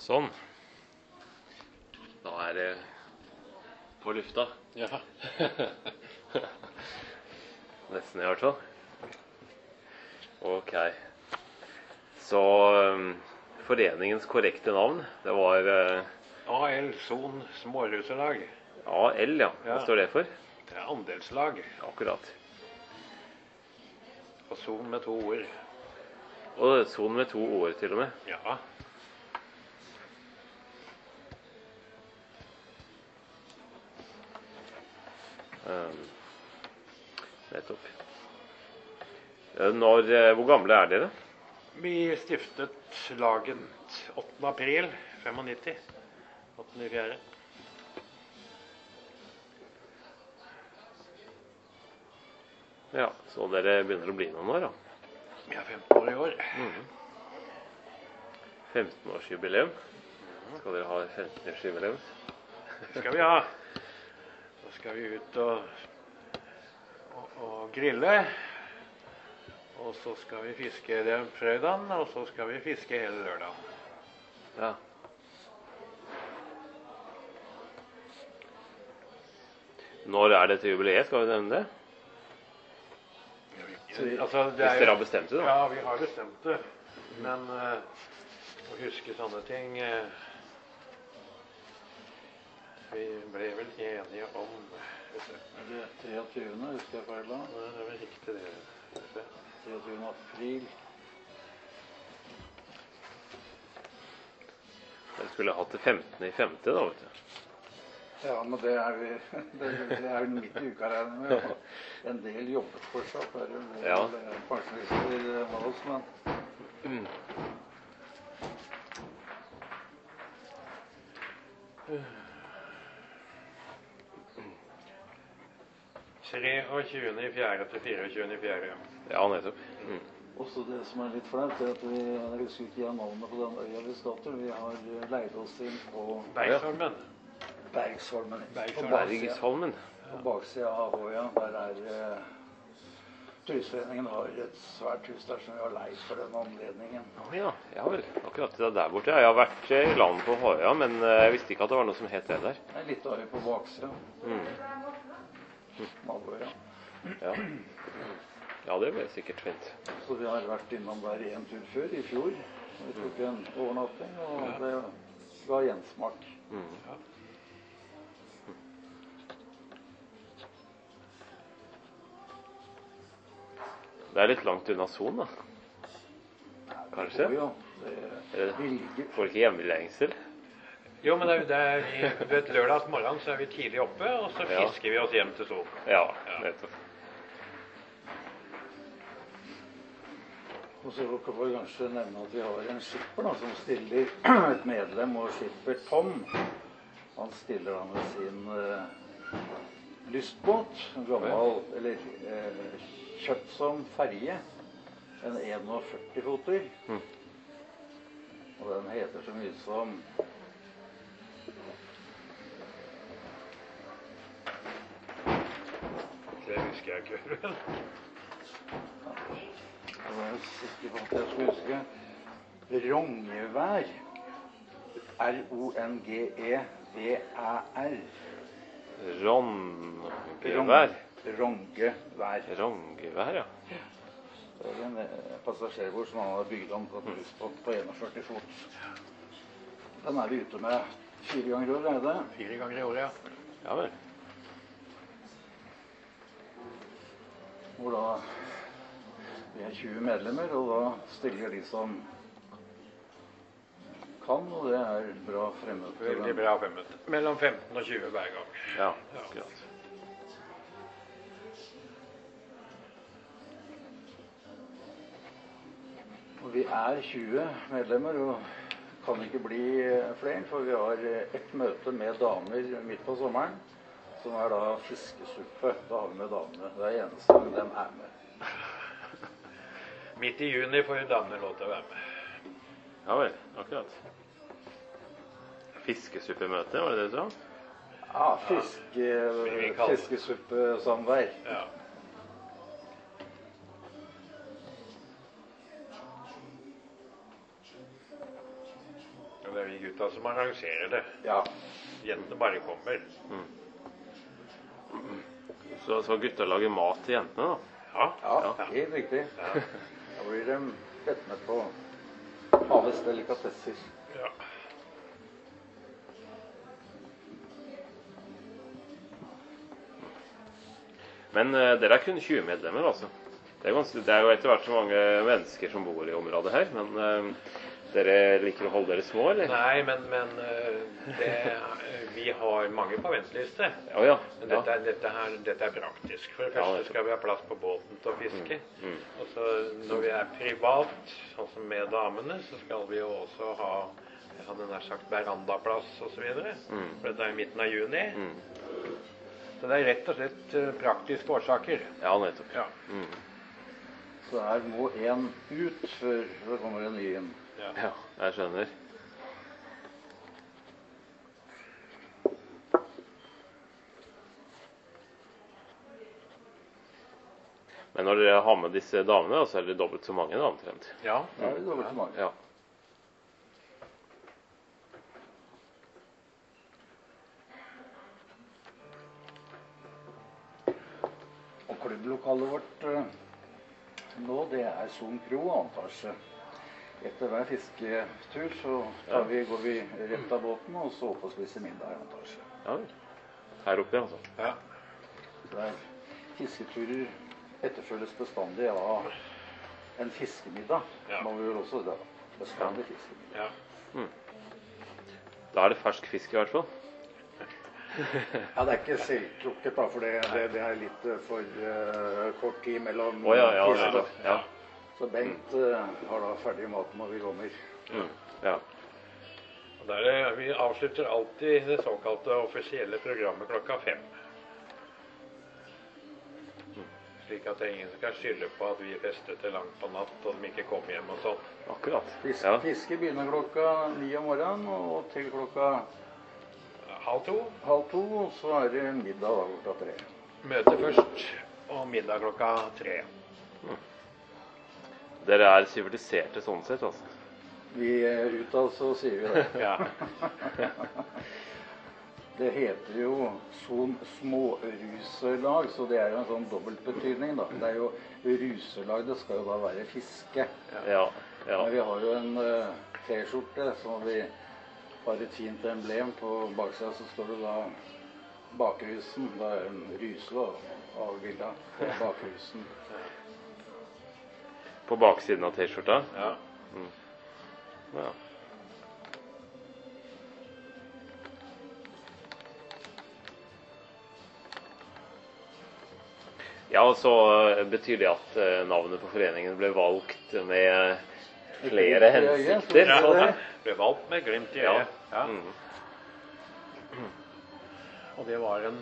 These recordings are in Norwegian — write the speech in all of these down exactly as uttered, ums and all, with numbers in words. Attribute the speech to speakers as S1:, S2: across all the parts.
S1: Sånn. Da er det på lufta.
S2: Ja.
S1: Nesten i hvert fall. Ok. Så um, foreningens korrekte navn, det var uh,
S2: A L Son Småruselag.
S1: A L, ja. Hva
S2: Ja.
S1: står det for?
S2: Det er andelslag.
S1: Akkurat.
S2: Og Son med to ord.
S1: Og Son med to ord til og med.
S2: Ja.
S1: Um, nettopp. Uh, Når, uh, hvor gamle er dere?
S2: Vi stiftet laget åttende april nittenfemtifem. åttende fjerde.
S1: Ja, så dere begynner å bli noen år da.
S2: Vi er femten år i år.
S1: Mhm. femten-årsjubileum. Skal dere ha femten-årsjubileum?
S2: Det skal vi ha. Da skal vi ut og, og, og grille. Og så skal vi fiske den fredagen, og så skal vi fiske hele lørdagen.
S1: Ja. Når er det til jubileet? Skal vi nevne det?
S2: Altså, det
S1: Hvis
S2: er,
S1: dere har bestemt det da.
S2: Ja, vi har bestemt det. Men uh, å huske sånne ting uh, Vi ble vel enige om vet du.
S3: Er det treogtyvende, husker jeg feil da?
S2: Nei, det er vel riktig det. vet du.
S3: treogtyvende april.
S1: Dere skulle hatt det femtende i femte da, vet du.
S3: Ja, men det er vi, det, det er jo midt i uka regner med. Ja. En del jobbet fortsatt. Det er jo noen
S1: Ja.
S3: pensjonister med oss, men
S1: Mm.
S2: treogtjuende i fjerde til fireogtjuende i fjerde.
S1: Ja, nettopp. Mm.
S3: også det som er litt flaut, er at vi, jeg husker ikke jeg navnet på den øya vi skal til. Vi har leid oss inn på
S2: Bergsholmen.
S3: Bergsholmen.
S2: Bergsholmen.
S3: På baksida-
S1: Bergsholmen.
S3: På baksida av Avoya, der er eh, Turistforeningen har et svært hus der som vi har leid for den anledningen.
S1: Å ja, ja vel. Akkurat det der borte. Jeg har vært i land på Håøya, men eh, jeg visste ikke at det var noe som het det der.
S3: Det er litt av det på baksida.
S1: Mm.
S3: Avoya.
S1: Ja. Ja, det ble sikkert fint.
S3: Så vi har vært innom der en tur før, i fjor. Vi tok en overnatting, og det ga gjensmak.
S1: Mm. Det er litt langt unna Son, da. Kanskje?
S3: Jo, det,
S1: Eller,
S3: vi ligger
S1: får ikke hjemlengsel?
S2: Jo, men det er, det er i, du vet, lørdags morgen så er vi tidlig oppe, og så
S1: Ja.
S2: fisker vi oss hjem til Son.
S1: Ja,
S2: Ja.
S1: nettopp.
S3: Og så kan vi kanskje nevne at vi har en skipper da, som stiller et medlem, og skipper Tom. Han stiller da med sin eh, lystbåt, en gammel, eller eh, kjøpt som ferje, en førti foter.
S1: Mm.
S3: Og den heter så mye som
S2: Det husker jeg ikke. vel?
S3: Jeg var sikker på at jeg skulle huske Rongevær. R O N G E V Æ R.
S1: Rongevær.
S3: Rongevær.
S1: Rongevær, ja.
S3: Det er en eh, passasjerbord som han har bygd om på et husbåt på førti fot. Den er vi ute med fire ganger i år, er det?
S2: Fire ganger i året, ja.
S1: Ja vel.
S3: Hvor da vi er tjue medlemmer, og da stiller de som kan, og det er bra fremmøte.
S2: Veldig bra fremmøte. Mellom femten og tjue hver gang.
S1: Ja, akkurat.
S3: Og vi er tjue medlemmer, og kan ikke bli flere, for vi har ett møte med damer midt på sommeren, som er da fiskesuppe. Da har vi med damene. Det er eneste gang de er med.
S2: Midt i juni får damene lov til å være med.
S1: Ja vel, akkurat. Fiskesuppemøte, var det det du sa?
S3: Ja, fiske, fiskesuppesamvær.
S2: Ja. er vi gutta som arrangerer det.
S3: Ja.
S2: Jentene bare kommer.
S1: Så, så gutta lager mat til jentene, da?
S2: Ja.
S3: Ja, helt riktig.
S2: Ja.
S3: Da blir de bedt med på havets delikatesser.
S2: Ja.
S1: Men eh, dere er kun tjue medlemmer, altså. Det er, ganske, det er jo etter hvert så mange mennesker som bor i området her, men eh, dere liker å holde dere små, eller?
S2: Nei, men, men eh, det, vi har mange på venteliste.
S1: Ja, ja.
S2: Men dette, er, dette, her, dette er praktisk. For det
S1: Ja,
S2: første
S1: nettopp.
S2: skal vi ha plass på båten til å fiske.
S1: Mm, mm.
S2: Og så når vi er privat, sånn som med damene, så skal vi jo også ha, jeg hadde nær sagt, verandaplass og så videre.
S1: Mm.
S2: For dette er i midten av juni.
S1: Mm.
S2: Så det er rett og slett eh, praktiske årsaker.
S1: Ja, nettopp.
S2: Ja.
S1: Mm.
S3: Så her må en ut før det kommer en ny inn.
S2: Ja.
S1: Ja, jeg skjønner. Men når dere har med disse damene, så er det dobbelt så mange, da, omtrent.
S2: Ja.
S3: Da er det dobbelt så mange.
S1: Ja.
S3: Og klubblokalet vårt eh, nå, det er Son Kro, annen etasje. Etter hver fisketur så tar vi, går vi rett av båten, og så opp og spiser middag i annen etasje.
S1: Ja, her oppe, altså.
S2: Ja.
S3: Så det er fisketurer etterfølges bestandig av en fiskemiddag.
S2: Ja.
S3: Man vil også da bestandig fiskemiddag.
S2: Ja.
S1: Da er det fersk fisk i hvert fall.
S3: Ja, det er ikke selvtrukket da, for det, det, det er litt eh, for eh, kort tid mellom
S1: Å, ja, ja,
S3: fisk, da.
S1: ja.
S3: Så Bengt eh, har da ferdig mat når vi kommer.
S1: Mm. Ja.
S2: Og der, er- vi avslutter alltid det såkalte offisielle programmet klokka fem. Slik at det er ingen som kan skylde på at vi festet til langt på natt og de ikke kom hjem og sånn.
S1: Akkurat.
S3: Fisk,
S1: Ja.
S3: Fiske begynner klokka ni om morgenen, og til klokka
S2: Halv to.
S3: halv to, og så er det middag da klokka tre.
S2: Møte først, og middag klokka tre.
S1: Dere er siviliserte sånn sett, altså.
S3: Vi er utad, så sier vi det.
S2: Ja.
S3: Det heter jo Son småruselag, så det er jo en sånn dobbeltbetydning, da. Det er jo ruselag, det skal jo da være fiske.
S1: Ja. Ja.
S3: Men vi har jo en uh, T-skjorte som vi har et fint emblem på baksida, så står det da Bakrusen. Da er det en ruse da, avbilda på bakrusen.
S1: På baksiden av T-skjorta.
S2: Ja.
S1: Ja. Ja, og så eh, betyr det at eh, navnet på foreningen ble valgt med flere hensikter.
S2: Ja,
S1: sånn.
S2: det ble valgt med glimt i
S1: Ja.
S2: øyet. Ja.
S1: Mm.
S2: Og det var en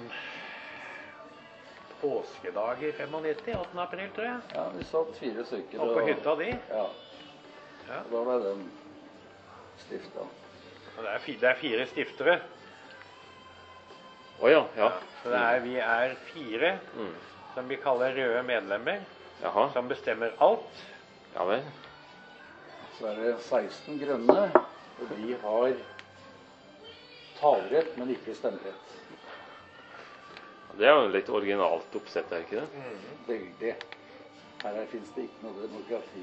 S2: påskedag i nittifem, åttende april, tror jeg.
S3: Ja, vi satt fire stykker.
S2: Og på hytta di.
S3: Ja.
S2: Ja.
S3: Og da ble den stifta.
S2: Og det er, fi, det er fire stiftere.
S1: Å ja, ja.
S2: Så det er, vi er fire
S1: Mm.
S2: som vi kaller røde medlemmer,
S1: Jaha.
S2: som bestemmer alt.
S1: Ja vel.
S3: Så er det seksten grønne, og de har talerett, men ikke stemmerett.
S1: Det er jo litt originalt oppsett, er ikke det?
S3: Veldig. Her fins det ikke noe demokrati.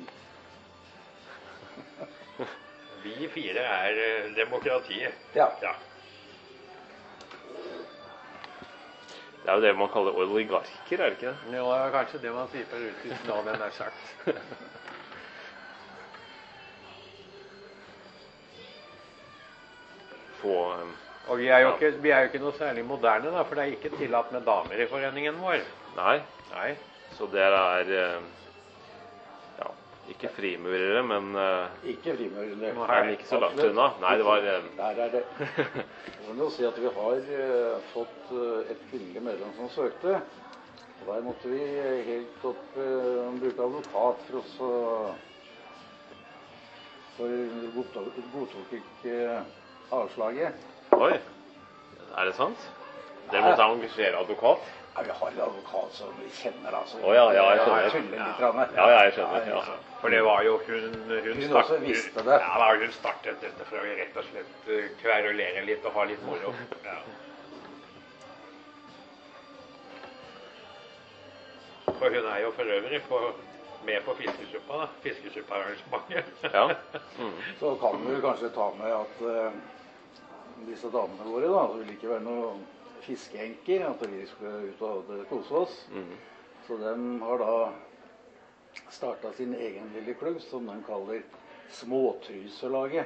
S2: Vi fire er eh, demokratiet.
S3: Ja.
S2: Ja.
S1: Det er jo det man kaller oligarker, er det ikke det?
S2: Det var kanskje det man sier på russisk nå, den er sagt.
S1: Få um,
S2: Og vi er, jo ikke, vi er jo ikke noe særlig moderne, da, for det er ikke tillatt med damer i foreningen vår.
S1: Nei,
S2: Nei.
S1: så dere er um, ja, ikke frimurere, men uh,
S3: Ikke frimurere.
S1: men ikke så langt unna. Nei, det var um,
S3: Der er det. Jeg vil jo si at vi har eh, fått eh, et kvinnelig medlem som søkte. Og der måtte vi helt opp uh, bruke advokat for oss å For godtok, godtok ikke avslaget.
S1: Oi, er det sant? Dere måtte engasjere advokat?
S3: Ja, vi har en advokat som vi kjenner, da. Så
S1: Å, ja, ja, jeg
S3: vi
S1: skjønner.
S3: tuller litt. Grann.
S1: Ja, ja, jeg skjønner. Ja.
S2: For det var jo hun Hun,
S3: Hun også visste det.
S2: Ja, hun startet dette for å rett og slett eh, kverulere litt og ha litt moro. Ja. For hun er jo for øvrig på, med på fiskesuppa, da. Fiskesuppearrangementet.
S1: Ja. Mm.
S3: Så kan vi kanskje ta med at uh, disse damene våre, da, det vil ikke være noen fiskeenker, at vi skal ut og kose oss.
S1: Mm.
S3: Så de har da startet sin egen lille klubb, som de kaller Småtryselaget.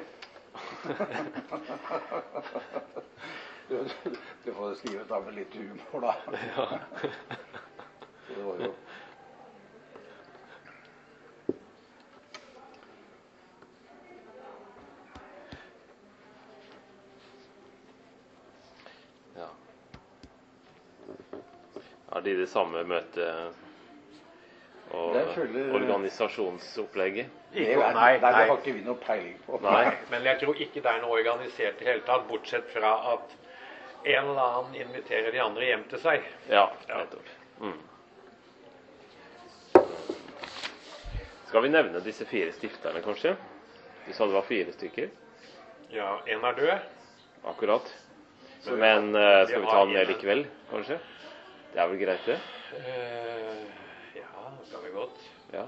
S3: du, du får skrive ut av med litt humor, da.
S1: Ja.
S3: Så det var jo...
S1: Ja. Har de det samme møte- og
S3: Det følger-
S1: organisasjonsopplegget?
S3: Det, er,
S2: Nei,
S3: nei, det
S2: nei.
S3: har ikke vi noe peiling på.
S1: Nei.
S2: Men jeg tror ikke det er noe organisert i hele tatt, bortsett fra at en eller annen inviterer de andre hjem til seg.
S1: Ja,
S2: Ja.
S1: nettopp. Mm. Skal vi nevne disse fire stifterne, kanskje? Du sa det var fire stykker.
S2: Ja, en er død.
S1: Akkurat.
S3: Så vi
S1: Men eh, skal
S2: vi
S1: vi
S2: har
S1: ta den med
S2: en-
S1: likevel, kanskje? Det er vel greit, det?
S2: Eh, ja, det kan vi godt.
S1: Ja.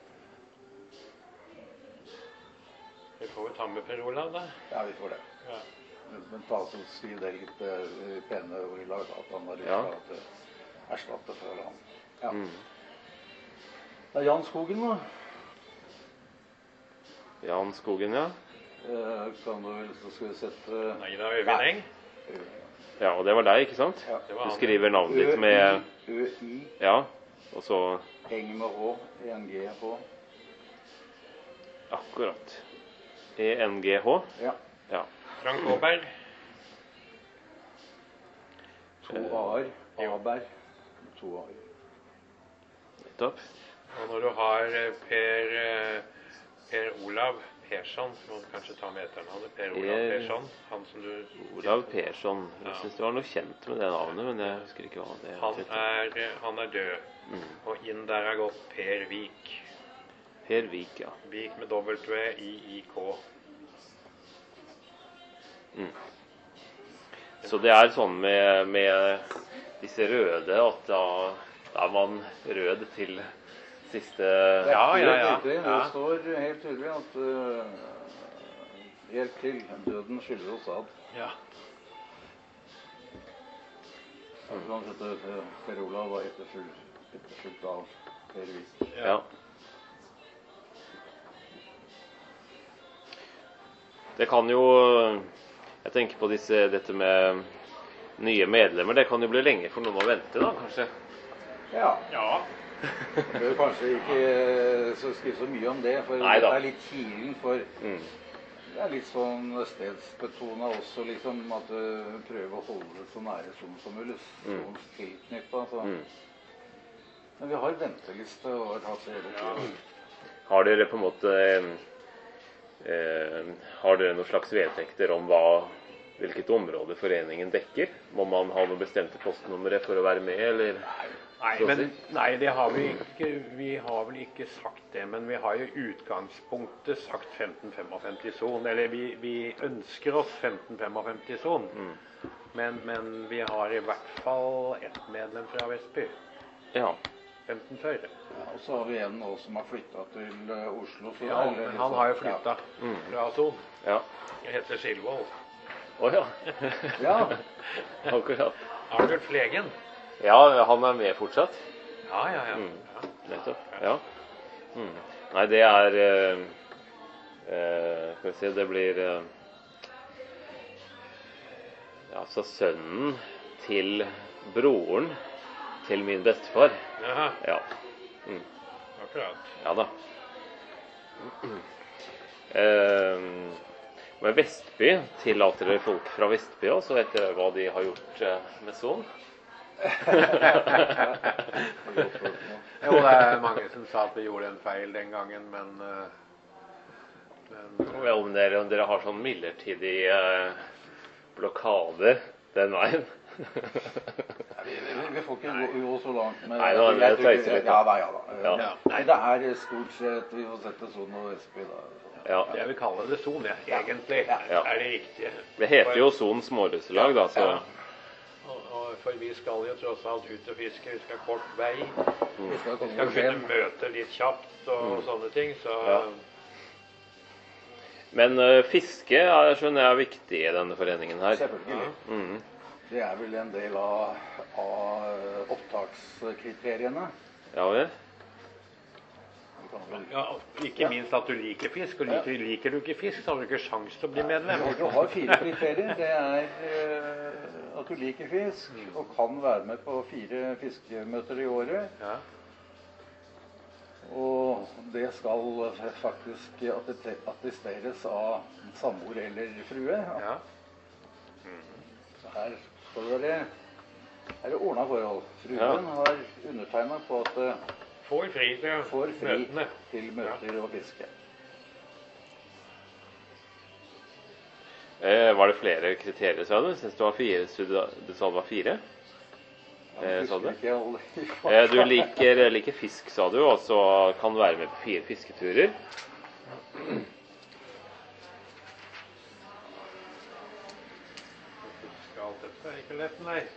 S2: Vi får jo ta med Per Olav, da.
S3: Ja, vi får det.
S2: Ja.
S3: Men ta så skriv det litt uh, pene ord i lag, at han har lyst
S1: Ja.
S3: til å erstatte for han. Ja.
S1: Mm.
S3: Det er Jan Skogen, da.
S1: Jan Skogen, ja.
S3: Eh, kan du vel, så skal vi sette...
S2: Nei, det er Øyvind Eng.
S1: Ja, og det var deg, ikke sant?
S3: Ja.
S2: Det var
S1: Du
S2: han.
S1: skriver navnet ditt med...
S3: Ø-I,
S1: Ja, og så...
S3: Eng med H, E N G H.
S1: Akkurat. E N G H.
S3: Ja.
S1: Ja.
S2: Frank Aaberg.
S3: To A-er. Aberg. To A-er.
S1: Nettopp.
S2: Og når du har eh, Per, eh, Per Olav Persson, så må du kanskje ta med etternavnet. Per Olav
S1: Per-
S2: Persson. Han som du...
S1: Olav Persson. Jeg
S2: Ja.
S1: synes det var noe kjent med det navnet, men jeg husker ikke hva det
S2: Han
S1: heter.
S2: er, eh, han er død.
S1: Mm.
S2: Og inn der er gått Per Vik.
S1: Per Vik, ja.
S2: Vik med W I I K.
S1: Mm. Så det er sånn med, med disse røde at da, da er man rød til siste...
S3: Det er
S2: Ja, ja,
S3: helt
S2: ja.
S3: riktig.
S2: Ja.
S3: Det står helt tydelig at uh, helt til døden skylder oss ad.
S2: Ja.
S3: Så kan sette uh, Per Olav var etterfulgt, etterfulgt av Per Vik.
S1: Ja. Det kan jo... Jeg tenker på disse, dette med nye medlemmer. Det kan jo bli lenge for noen å vente, da, kanskje?
S3: Ja.
S2: Ja.
S3: Jeg bør kanskje ikke uh, så skrive så mye om det, for
S1: Nei
S3: det
S1: da.
S3: er litt kilen for
S1: Mm.
S3: det er litt sånn stedsbetona også, liksom, at du prøver å holde det så nære som som mulig, sånn tilknyttet. Så.
S1: Mm.
S3: Men vi har venteliste og har hatt det hele tiden.
S1: Har dere på en måte... Eh, har dere noen slags vedtekter om hva, hvilket område foreningen dekker? Må man ha noen bestemte postnumre for å være med, eller?
S2: Nei,
S1: Så å
S2: men,
S1: si.
S2: nei, det har vi ikke. Vi har vel ikke sagt det, men vi har jo i utgangspunktet sagt femten femtifem-son. Eller vi, vi ønsker oss femten femtifem-son.
S1: Mm.
S2: Men, men vi har i hvert fall ett medlem fra Vestby.
S1: Ja.
S2: femten førre.
S3: Ja, og så har vi en nå som har flyttet til uh, Oslo. Så
S2: Ja,
S3: det er
S2: men
S3: litt
S2: han
S3: sånn-
S2: har jo flyttet
S1: Mm.
S2: fra Son.
S1: Ja.
S2: Jeg heter Skilvold.
S1: Å ja.
S3: Ja.
S1: Akkurat.
S2: Arnulf Legen.
S1: Ja, han er med fortsatt.
S2: Ja, ja, ja.
S1: Mm.
S2: ja.
S1: Nettopp. Ja. Mm. Nei, det er eh, eh, Skal vi se, det blir eh, ja, altså sønnen til broren til min bestefar.
S2: Jaha,
S1: Ja. Mm.
S2: akkurat.
S1: Ja da. Eh, men Vestby, tillater dere folk fra Vestby også, etter hva de har gjort eh, med sånn?
S2: Jo, det er mange som sa at vi gjorde en feil den gangen, men, eh, men
S1: Ja, om dere, om dere har sånn midlertidig eh, blokade den veien.
S3: Vi, vi, vi får ikke gå, gå så langt. Men
S1: Nei, nå er det
S3: jeg tror-
S1: tøyser litt,
S3: Ja,
S1: da.
S3: da, ja da.
S1: Ja.
S3: Ja. Nei, det er stort sett vi får sette Son og Vestby, da.
S1: Ja.
S2: Jeg vil kalle det son, jeg. Egentlig
S1: Ja.
S2: er det riktige.
S1: Det heter jo Son småruselag, da, så
S2: Ja. Og, og for vi skal jo tross alt ut og fiske. Vi skal kort vei.
S3: Vi skal
S2: Vi
S3: komme
S2: skal
S3: på
S2: kunne
S3: Skien.
S2: møte litt kjapt og sånne ting. Så
S1: Ja. Men uh, fiske jeg skjønner jeg er viktig i denne foreningen her.
S3: Selvfølgelig.
S1: Mhm.
S3: Det er vel en del av, av opptakskriteriene.
S1: Ja vel?
S3: Vi kan vel-
S2: ja, ikke minst at du liker fisk. Og liker, liker du ikke fisk, så har du ikke sjans til å bli medlem.
S3: Du har fire kriterier. Det er eh, at du liker fisk og kan være med på fire fiskemøter i året.
S2: Ja.
S3: Og det skal faktisk atteste- attesteres av samboer eller frue.
S2: Ja.
S3: Så her står det her er ordna forhold. Fruen
S1: Ja.
S3: har undertegna på at det
S2: Får fri til
S3: får fri
S2: møtene.
S3: til møter og fiske.
S1: Eh, var det flere kriterier, sa du? Syns du var fire? Så Du, du sa det var fire?
S3: Jeg
S1: Eh, sa du?
S3: husker ikke alle i
S1: Eh, du
S3: farta.
S1: liker, liker fisk, sa du, og så kan du være med på fire fisketurer.
S2: Fiske alt dette er ikke lett, nei.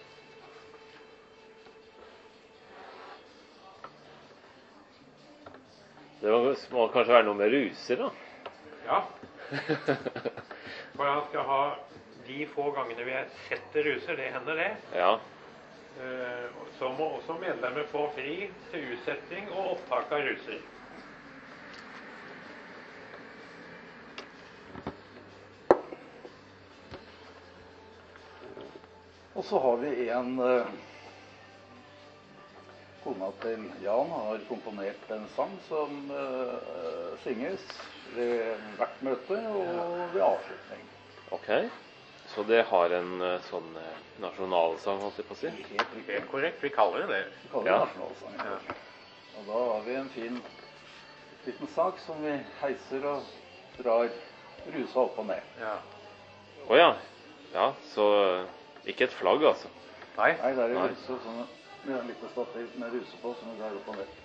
S1: Det må, må kanskje være noe med ruser, da?
S2: Ja. For han skal ha de få gangene vi setter ruser, det hender det.
S1: Ja.
S2: Eh, Så må også medlemmer få fri til utsetting og opptak av ruser.
S3: Og så har vi en eh, Kona til Jan har komponert en sang som eh, synges ved hvert møte og ved avslutning.
S1: Ok. Så det har en eh, sånn eh, nasjonalsang, holdt jeg på å si?
S3: Helt riktig.
S2: Helt korrekt, vi kaller det det.
S3: Vi kaller det
S1: Ja.
S3: nasjonalsang.
S2: Ja.
S3: Og da har vi en fin liten sak som vi heiser og drar rusa opp og ned.
S2: Ja.
S1: Å ja. Ja, så eh, ikke et flagg, altså.
S2: Nei,
S3: Nei, det er
S1: Nei.
S3: en ruse sånn, med en liten stativ med ruse på som vi drar opp og ned.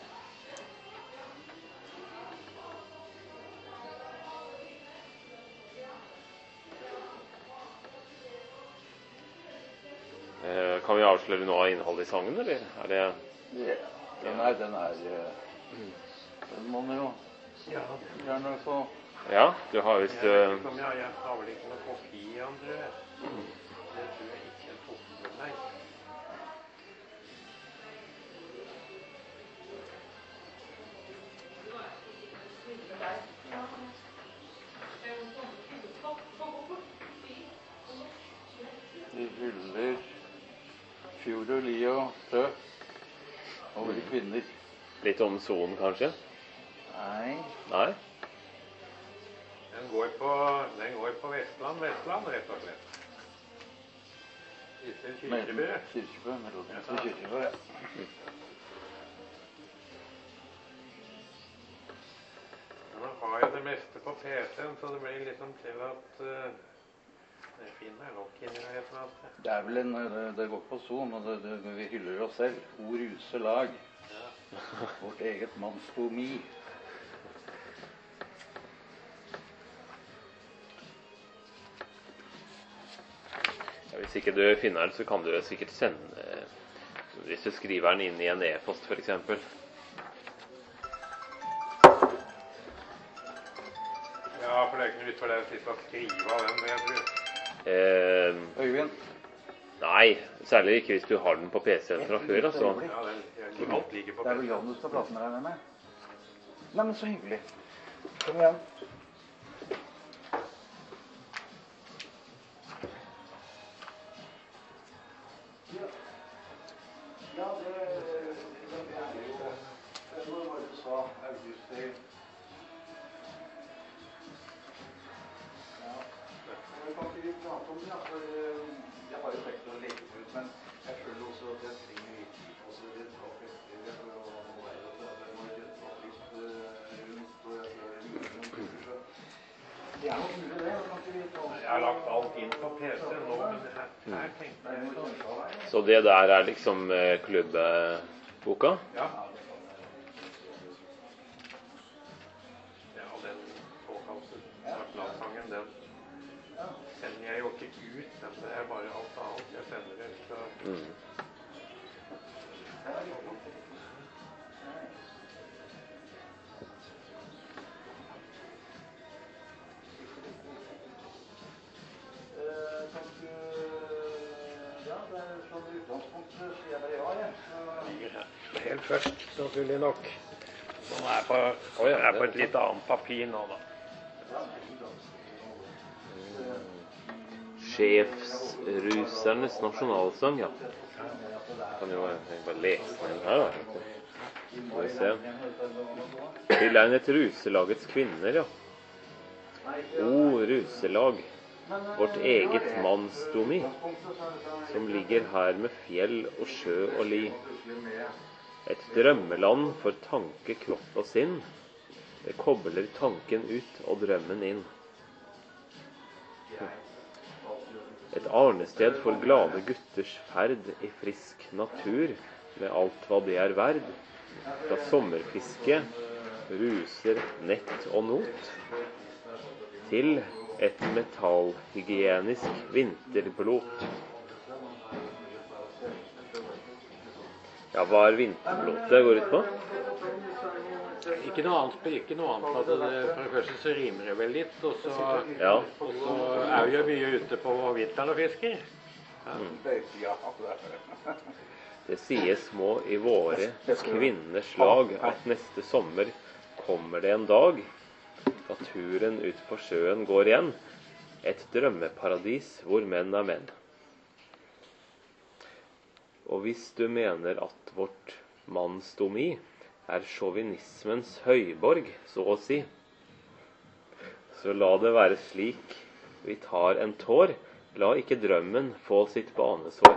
S1: Eh, kan vi avsløre noe av innholdet i sangen, eller? Er det
S3: Ja, den er, den er eh, Den må man jo
S2: ja,
S3: gjerne få.
S1: Ja, du har visst
S2: jeg, vet
S1: eh,
S2: ikke om jeg, jeg har vel ikke noen kopi, André. Det tror jeg ikke jeg tok med meg.
S3: De hyller fjord og li og sjø over kvinner.
S1: litt om sonen, kanskje?
S3: Nei,
S1: Nei?
S2: Den går på, den går på Vestland, Vestland, rett og slett. Disse
S3: men
S2: Kirkebø.
S3: Kirkebø. Melodien til Kirkebø, ja.
S2: Nå har jeg det meste på P C-en, så det blir liksom til at uh, jeg finner nok inni der et eller annet.
S3: Det er vel en, det, det går på son, og det, det, vi hyller oss selv. O ruse lag. Vårt eget mannsbomi.
S1: Ja, hvis ikke du finner den, så kan du sikkert sende eh, hvis du skriver den inn i en e-post, for eksempel.
S2: Ja, for det er ikke noe nytt for deg å sitte og skrive av den, det jeg tror.
S1: Eh,
S3: Øyvind,
S1: nei, særlig ikke hvis du har den på P C-en fra før, altså.
S2: Ja, den, jeg, alt ligger på
S3: det er vel Jan du skal prate med deg med? Nei, men så hyggelig. Kom igjen. Ja, det, det er jo det var bare du sa august til. Ja. Jeg kan ikke prate om det, ja, for eh, jeg har jo tenkt å legge det ut, men jeg føler også at jeg trenger litt tid på det. Det tar festligere for å være at det må rett opp litt eh, rundt, og jeg skal gjøre noen turer, så det er nok mulig det. Jeg kan ikke
S2: Jeg har lagt alt inn på P C nå, men det her, her tenkte jeg...
S1: Så det der er liksom eh, klubbeboka?
S2: Ja. Ja, og den påkalte Svartlandssangen, den sender jeg jo ikke ut, den. Det er bare alt annet jeg sender det ut. Så...
S1: Mm.
S2: Helt først, selvfølgelig nok. Som er på, oh ja, er på et litt annet papir nå, da.
S1: Sjefsrusernes nasjonalsang, ja. Kan jo bare lese den her, da. Skal vi se. Tilegnet ruselagets kvinner, ja. O, ruselag. Vårt eget mannsdomi, som ligger her med fjell og sjø og li. Et drømmeland for tanke, kropp og sinn. Det kobler tanken ut og drømmen inn. Et arnested for glade gutters ferd i frisk natur, med alt hva det er verd. Fra sommerfiske, ruser, nett og not, til et metallhygienisk vinterblot. Ja, hva er vinterblot det går ut på?
S2: Ikke noe annet, ikke noe annet at det, for det første så rimer det vel litt, og så,
S1: ja.
S2: Og så er vi jo mye ute på vinteren og fisker. Ja.
S1: Mm. Det sies må i våre kvinners lag at neste sommer kommer det en dag, da turen ut på sjøen går igjen, et drømmeparadis hvor menn er menn. Og hvis du mener at vårt mannsdomi er sjåvinismens høyborg, så å si, så la det være slik vi tar en tår, la ikke drømmen få sitt banesår.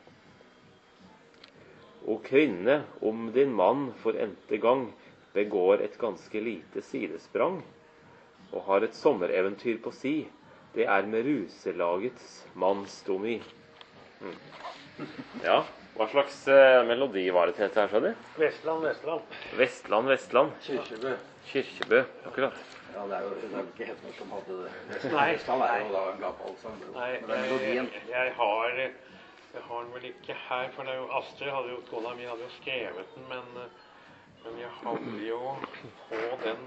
S1: O kvinne, om din mann for ente gang begår et ganske lite sidesprang, og har et sommereventyr på si, det er med ruselagets mannsdomi. Mm. Ja, hva slags eh, melodi var det til dette her, sa du?
S2: Vestland, Vestland.
S1: Vestland, Vestland.
S3: Kyrkjebø.
S1: Kyrkjebø, akkurat.
S3: Ja, det er jo, det er jo ikke Hedmark som hadde det.
S2: Nei.
S3: Vestland er jo da en gammel sang.
S2: Nei,
S3: Men det er melodien.
S2: jeg, jeg har jeg har den vel ikke her, for det er jo, Astrid hadde jo, kona mi hadde jo skrevet den, men, men jeg hadde jo på den,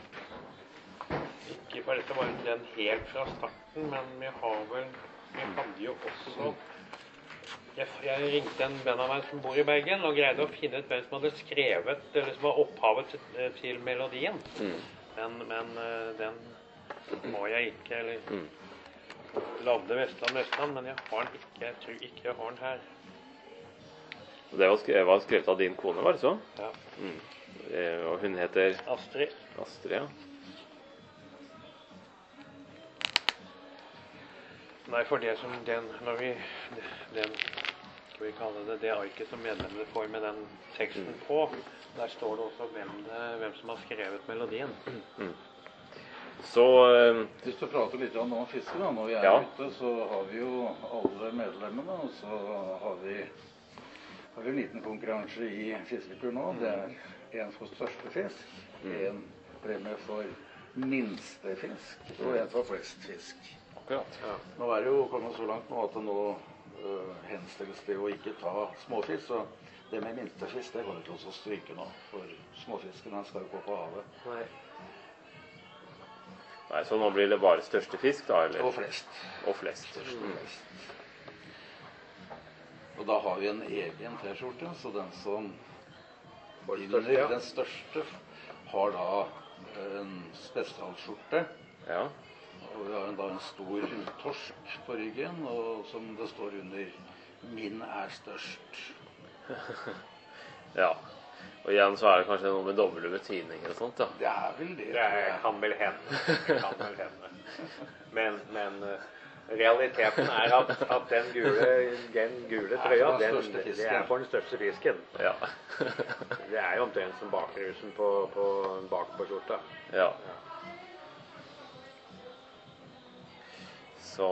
S2: ikke for dette var den helt fra starten, men vi har vel, vi hadde jo også, jeg, jeg ringte en venn av meg som bor i Bergen, og greide å finne ut hvem som hadde skrevet, eller som var opphavet til, til melodien. Mm. Men, men den må jeg ikke, eller... Mm. Lagde Vestland, Vestland, men jeg har den ikke, jeg tror ikke jeg har den her.
S1: Det var skrevet, var skrevet av din kone, var det så?
S2: Ja.
S1: Mm. Og hun heter?
S2: Astrid.
S1: Astrid, ja.
S2: Nei, for det som den, når vi, den, skal vi kalle det, det arket som medlemmene får med den teksten mm. på, der står det også hvem, det, hvem som har skrevet melodien.
S1: Mm. Så øh,
S3: hvis du prater litt om fiske da, når vi er ja. ute, så har vi jo alle medlemmene, og så har vi, har vi en liten konkurranse i fisketur nå. Det er en for største fisk, mm. en premie for minste fisk, og en for flest fisk.
S1: Akkurat.
S3: Ja. Nå er det jo kommet så langt nå at det nå øh, henstilles det å ikke ta småfisk, så det med minste fisk, det kommer til å stryke nå, for småfisken han skal jo gå på havet.
S2: Nei.
S1: Nei, så nå blir det bare største fisk, da? Eller?
S3: Og flest.
S1: Og flest. Mm.
S3: Og da har vi en egen T-skjorte, så den som
S2: vinner ja.
S3: den største har da en spesialskjorte.
S1: Ja.
S3: Og vi har da en stor torsk på ryggen, og som det står under «Min er størst».
S1: Ja. Og igjen så er det kanskje noe med dobbelt betydning eller sånt, da.
S3: Det er vel det.
S2: Det kan vel hende. Det kan vel hende. Men, men realiteten er at, at den gule, den gule trøya, den, det er for den største fisken.
S1: Ja.
S2: Det er jo omtrent som bakrusen på, på, bak på skjorta.
S1: Ja. Så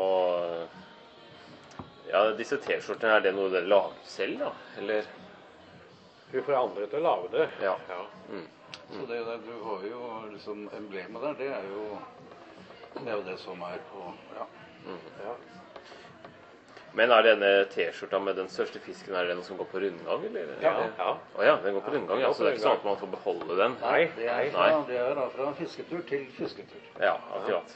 S1: ja, disse T-skjortene, er det noe dere lager selv, da? Eller?
S2: Vi får andre til å lage det.
S1: Ja.
S2: Ja.
S1: Mm.
S3: Så det der, du har jo liksom emblemet der, det er jo det, er jo det som er på, ja.
S1: Mm.
S2: Ja.
S1: Men er denne T-skjorta med den største fisken, er det noe som går på rundgang, eller?
S2: Ja. Ja.
S1: Å ja, den går på rundgang, ja,
S2: den går
S1: så det er
S2: på
S1: ikke sånn at man får beholde den?
S3: Nei, det er, fra,
S1: Nei.
S3: det er da fra fisketur til fisketur.
S1: Ja, akkurat.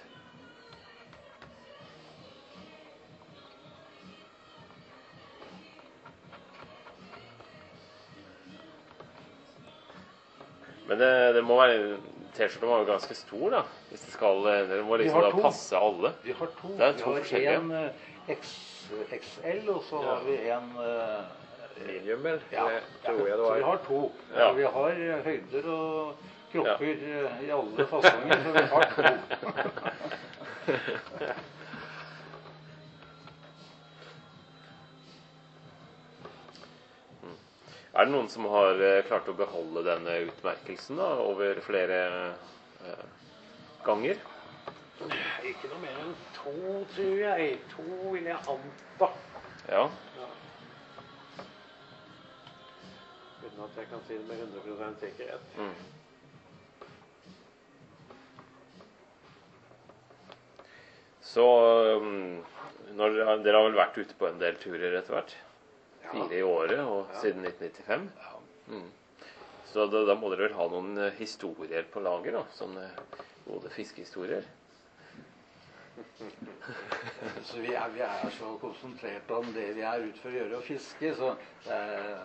S1: Men det, det må være, T-skjorta må være ganske stor, da. Hvis det skal, det må liksom da passe alle.
S3: Vi har to.
S1: Det er to
S3: vi har
S1: forskjellige.
S3: en uh, X L, og så
S2: Ja.
S3: har vi en uh,
S2: Medium, eller?
S3: ja,
S2: Det tror jeg det
S3: så
S2: var.
S3: vi har to.
S1: Ja.
S3: Vi har uh, høyder og kropper uh, i alle fasonger, så vi har to.
S1: Er det noen som har eh, klart å beholde denne utmerkelsen da, over flere eh, ganger?
S2: Ikke noe mer enn to, tror jeg. To vil jeg anta.
S1: Ja.
S2: Ja. Uten at jeg kan si det med hundre prosent sikkerhet.
S1: Mm. Så um, når, dere har vel vært ute på en del turer etter hvert? Fire i året, og
S2: Ja.
S1: siden nitten nittifem.
S3: Ja.
S1: Mm. Så da, da må dere vel ha noen eh, historier på lager, da? Sånne gode fiskehistorier.
S3: Så vi er, vi er så konsentrert om det vi er ute for å gjøre, og fiske, så det er,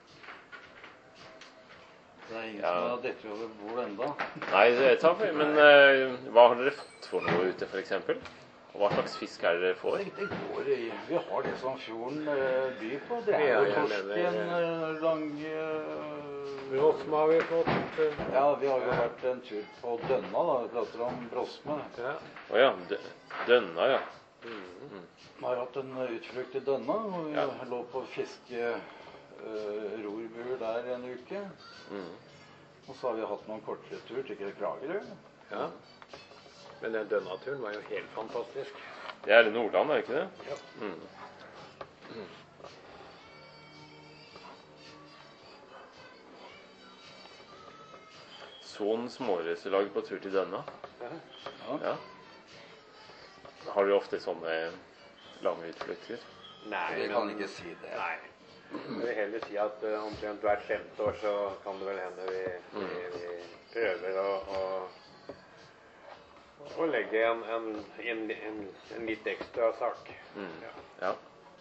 S3: det er ingen
S1: Ja.
S3: som har dettet over bord enda.
S1: Nei, det tar vi. Men eh, hva har dere fått for noe ute, for eksempel? Og hva slags fisk er det dere får?
S3: Det, det går i, vi har det som fjorden uh, byr på. Det er
S2: Ja,
S3: jo
S2: jeg
S3: torsken,
S2: mener,
S3: uh, lange uh,
S2: Brosme har vi fått. eh,
S3: Ja, vi har jo vært en tur på Dønna, da. Vi prater om Brosme.
S2: Ja.
S1: Å ja, dø- Dønna, ja.
S2: Mm.
S3: Vi har hatt en uh, utflukt til Dønna, og vi
S1: Ja.
S3: lå på fiske uh, rorbuer der en uke.
S1: Mm.
S3: Og så har vi hatt noen kortere tur til Kragerø.
S2: Ja. Men den Dønna-turen var jo helt fantastisk.
S1: Det er Nordland, er det ikke det?
S2: Ja.
S1: Mm. Sånn smårøyselag på tur til Dønna.
S2: Ja.
S3: Ja.
S1: Ja. Har du ofte sånne lange utflukter?
S2: Nei,
S3: Vi
S2: men-
S3: kan ikke si det.
S2: Nei. Jeg vil heller si at uh, omtrent hvert femte år så kan det vel hende vi, vi, vi prøver å, å, å legge en, en, en, en, en litt ekstra sak.
S1: Mm.
S2: Ja.
S1: Ja.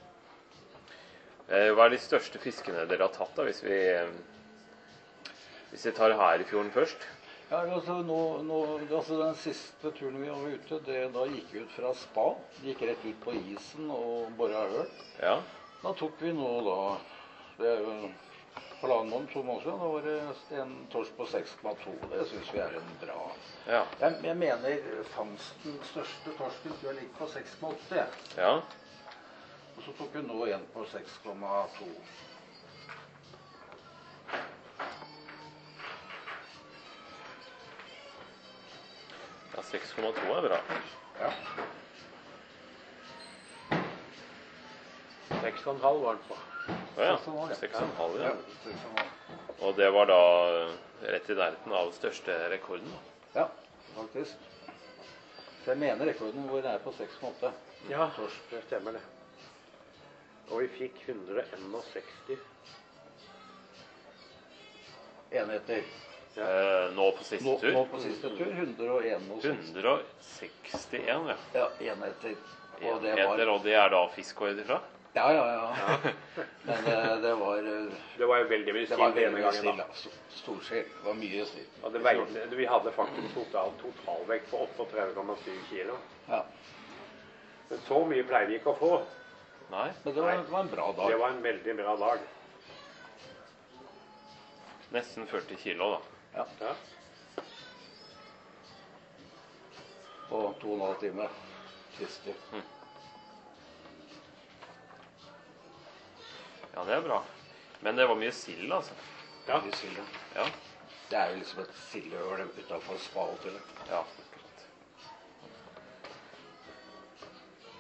S1: Eh, Hva er de største fiskene dere har tatt, da, hvis vi, eh, hvis vi tar her i fjorden først?
S3: Ja, altså, nå, nå, altså Den siste turen vi var ute, det, da gikk vi ut fra spa. Gikk rett ut på isen og bora høl.
S1: Ja.
S3: Da tok vi nå da Det er jo halvannen måned, to måneder siden. Da var det en torsk på seks komma to. Det syns vi er en bra
S1: Ja.
S3: jeg, jeg mener fangsten, største torsken, tror jeg ligger på seks komma åtte.
S1: Ja.
S3: Og så tok vi nå en på seks komma to.
S1: Ja, seks komma to er bra.
S3: Ja.
S2: Seks og en halv var den på.
S1: Å ja.
S3: Seks og en halv, ja.
S1: Seks og en halv, ja.
S3: seks komma åtte.
S1: Og det var da eh, rett i nærheten av største rekorden.
S3: Ja, faktisk. Så jeg mener rekorden vår er på seks komma åtte.
S2: Ja, det stemmer det. Og vi fikk hundre sekstién
S3: enheter.
S1: Eh, nå på siste
S3: Nå,
S1: tur.
S3: nå på siste tur hundre sekstién.
S1: hundre sekstien, ja.
S3: Ja, enheter. Og det var
S1: Enheter, og det er da fisk og ifra?
S3: Ja, ja, ja. Men det, det var eh,
S2: Det var jo veldig mye
S3: Det var
S2: sild
S3: veldig
S2: denne
S3: mye
S2: gangen.
S3: sild.
S2: da.
S3: da. Sto- Storsild. Det var mye sild.
S2: Og det veide, vi hadde faktisk total, totalvekt på trettioåtte komma syv kilo.
S3: Ja.
S2: Men så mye pleier vi ikke å få.
S1: Nei.
S3: Men det var, det var en bra dag.
S2: Det var en veldig bra dag.
S1: Nesten førti kilo, da.
S3: Ja.
S2: Ja.
S3: Og to og en halv time fiske.
S1: Ja, det er bra. Men det var mye sild, altså.
S2: Ja.
S3: Mye sild, ja.
S1: Ja.
S3: Det er jo liksom et sildehøl utafor spahotellet.
S1: Ja.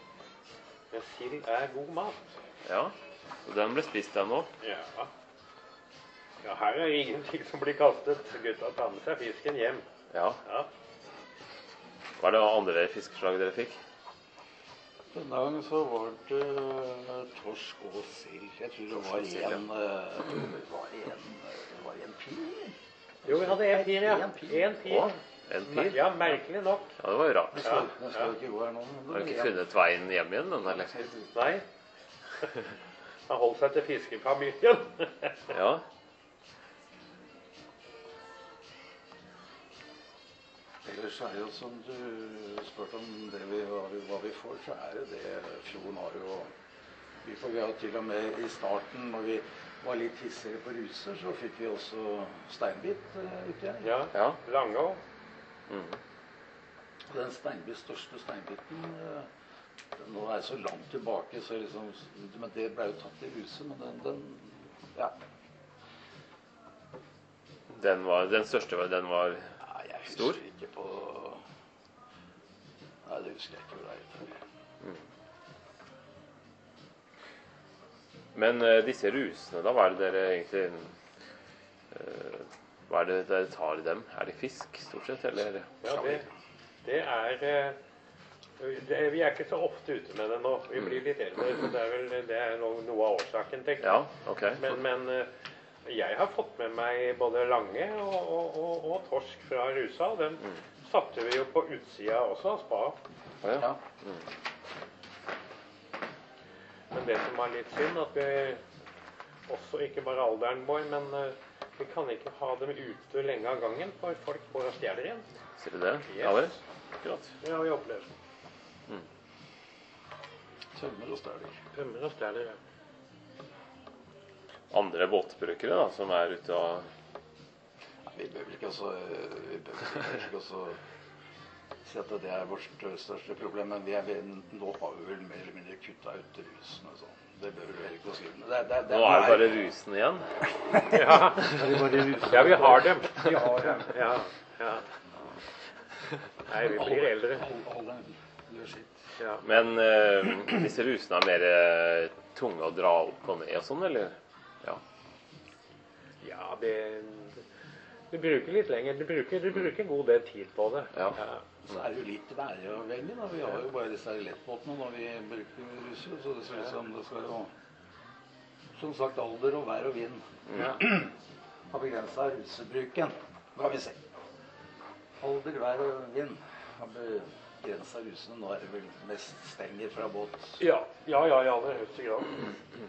S2: Men sild er god mat.
S1: Ja, og den ble spist den nå.
S2: Ja. Ja, her er ingenting som blir kastet. Gutta tar med seg fisken hjem.
S1: Ja.
S2: Ja.
S1: Hva er det andre fiskeslag dere fikk?
S3: Denne gangen så var det eh, torsk og sild. Jeg tror det var
S1: Torsk og sild,
S3: en, eh, jeg tror det var en, eh, det var en pir.
S2: Jo, vi hadde en pir, ja.
S3: En pir.
S2: En pir.
S1: Å, en pir?
S2: Ja, merkelig nok.
S1: Ja, det var jo rart.
S3: Den skal, den skal ikke gå her nå. men det
S1: Har du
S3: blir
S1: ikke
S3: en.
S1: funnet veien hjem igjen, den, eller?
S2: Nei. Han holdt seg til fiskefamilien.
S1: Ja.
S3: Ellers er det jo som du spurte om det vi, hva, vi, hva vi får, så er det det fjorden har jo vi, får, vi har til og med i starten, når vi var litt hissigere på ruser, så fikk vi også steinbit uh, uti her.
S2: Ja,
S1: Ja.
S2: Langå.
S1: Mhm.
S3: Og den steinbit, største steinbiten uh, den nå er så langt tilbake, så liksom, men det ble jo tatt i ruset, men den, den ja.
S1: Den, var, den største var- den var
S3: Nei, jeg husker
S1: Stor?
S3: ikke på Nei, det husker jeg ikke hvor det er.
S1: Men eh, disse rusene, da, hva er det dere egentlig eh, Hva er det dere tar i dem? Er det fisk, stort sett, eller?
S2: Ja, det, det er eh, det, Vi er ikke så ofte ute med det nå. Vi blir litt eldre, så det er vel det er noe, noe av årsaken, tenker jeg.
S1: Ja, ok.
S2: Men, men eh, jeg har fått med meg både lange og, og, og, og torsk fra rusa. Den satte vi jo på utsida også av spa.
S1: Å, ja.
S3: Ja.
S2: Men det som er litt synd, at vi også ikke bare alderen vår, men eh, vi kan ikke ha dem ute lenge av gangen, for folk går og stjeler igjen.
S1: Sier du det?
S2: Yes.
S1: Ja vel? Akkurat.
S2: Det har vi opplevd.
S3: Tømmer og stæler.
S2: Tømmer og stjeler, ja.
S1: Andre båtbrukere da, som er ute og
S3: Nei, vi bør vel ikke også, vi bør vel kanskje ikke også si at det er vårt største problem, men vi er, vi, nå har vi vel mer eller mindre kutta ut rusene og sånn. Det bør vi vel ikke å skrive. Men det, det, det,
S1: Nå er det bare rusen igjen.
S2: Ja,
S3: det er bare rusene.
S2: ja vi har dem.
S3: Vi har dem.
S2: Ja, ja. Nei, vi blir eldre.
S3: Alle, alle gjør sitt.
S2: Ja.
S1: Men eh, disse rusene er mer eh, tunge å dra opp og ned og sånn, eller? Ja.
S2: Ja, det Du bruker litt lenger. Du bruker, du bruker en god del tid på det.
S1: Ja.
S3: Så er det jo litt væravhengig, da. Vi har jo bare disse lettbåtene når vi bruker ruser, så det ser ut som det skal jo som sagt alder og vær og vind
S2: Ja.
S3: har begrensa rusebruken. Nå kan vi se. Alder, vær og vind har begrensa rusene. Nå er det vel mest stenger fra båt.
S2: Ja, ja, ja, i aller høyeste grad.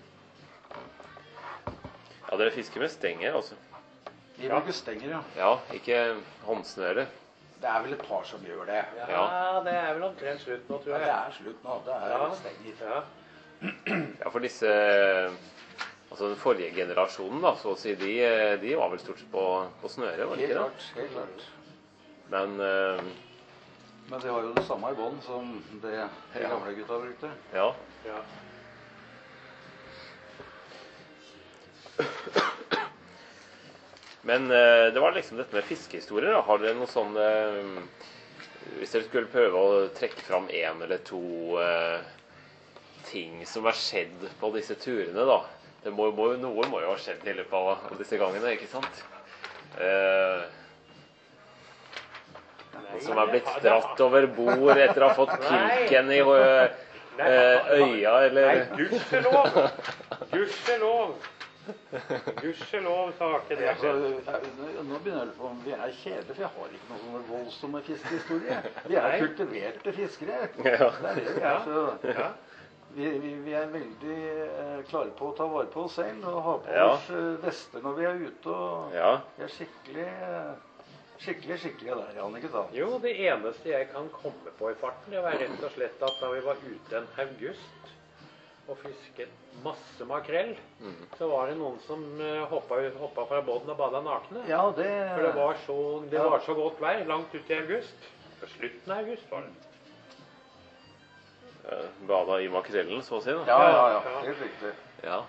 S1: Ja, dere fisker med stenger, altså.
S3: Vi bruker stenger, ja.
S1: Ja, ikke håndsnøre.
S3: Det er vel et par som gjør det.
S2: Ja,
S1: Ja.
S2: det er vel omtrent slutt nå, tror
S3: Ja,
S2: jeg.
S3: det er slutt nå. Det er
S2: Ja.
S3: stenger.
S2: Ja.
S1: Ja, for disse Altså den forrige generasjonen, da, så å si, de, de var vel stort sett på, på snøre, var det
S3: Helt
S1: ikke det?
S3: klart. Helt klart.
S1: Men eh,
S3: Men de har jo det samme i bånd som det de
S1: Ja.
S3: gamle gutta brukte.
S1: ja.
S2: Ja.
S1: Men eh, det var liksom dette med fiskehistorier. Da. Har dere noe sånn eh, Hvis dere skulle prøve å trekke fram én eller to eh, ting som har skjedd på disse turene, da. Det må, må, noe må jo ha skjedd i løpet av, av disse gangene, ikke sant? Eh, noe som er blitt dratt over bord etter å ha fått pilken i eh, eh, øya, eller
S2: Nei, gudskjelov! Gudskjelov! Gudskjelov så har ikke det
S3: Altså,
S2: skjedd.
S3: nå begynner jeg på om vi er kjedelige, for jeg har ikke noen sånne voldsomme fiskehistorier. Vi er
S2: Nei.
S3: kultiverte fiskere.
S1: Ja.
S3: Det er det vi er. Så
S2: Ja.
S3: vi, vi, vi er veldig eh, klare på å ta vare på oss selv og ha på
S1: Ja.
S3: oss eh, vester når vi er ute. Og
S1: Ja.
S3: vi er skikkelig, eh, skikkelig, skikkelig der, Jan, ikke sant?
S2: Jo, det eneste jeg kan komme på i farten, det var rett og slett at da vi var ute en august og fisket masse makrell, så var det noen som uh, hoppa, hoppa fra båten og bada nakne.
S3: Ja, det,
S2: For det var så, det
S3: Ja.
S2: var så godt vær langt ut i august. På slutten av august var det.
S1: Eh, Bada i makrellen, så å si. da.
S3: ja, ja, ja,
S2: Ja.
S3: helt riktig.
S1: Ja.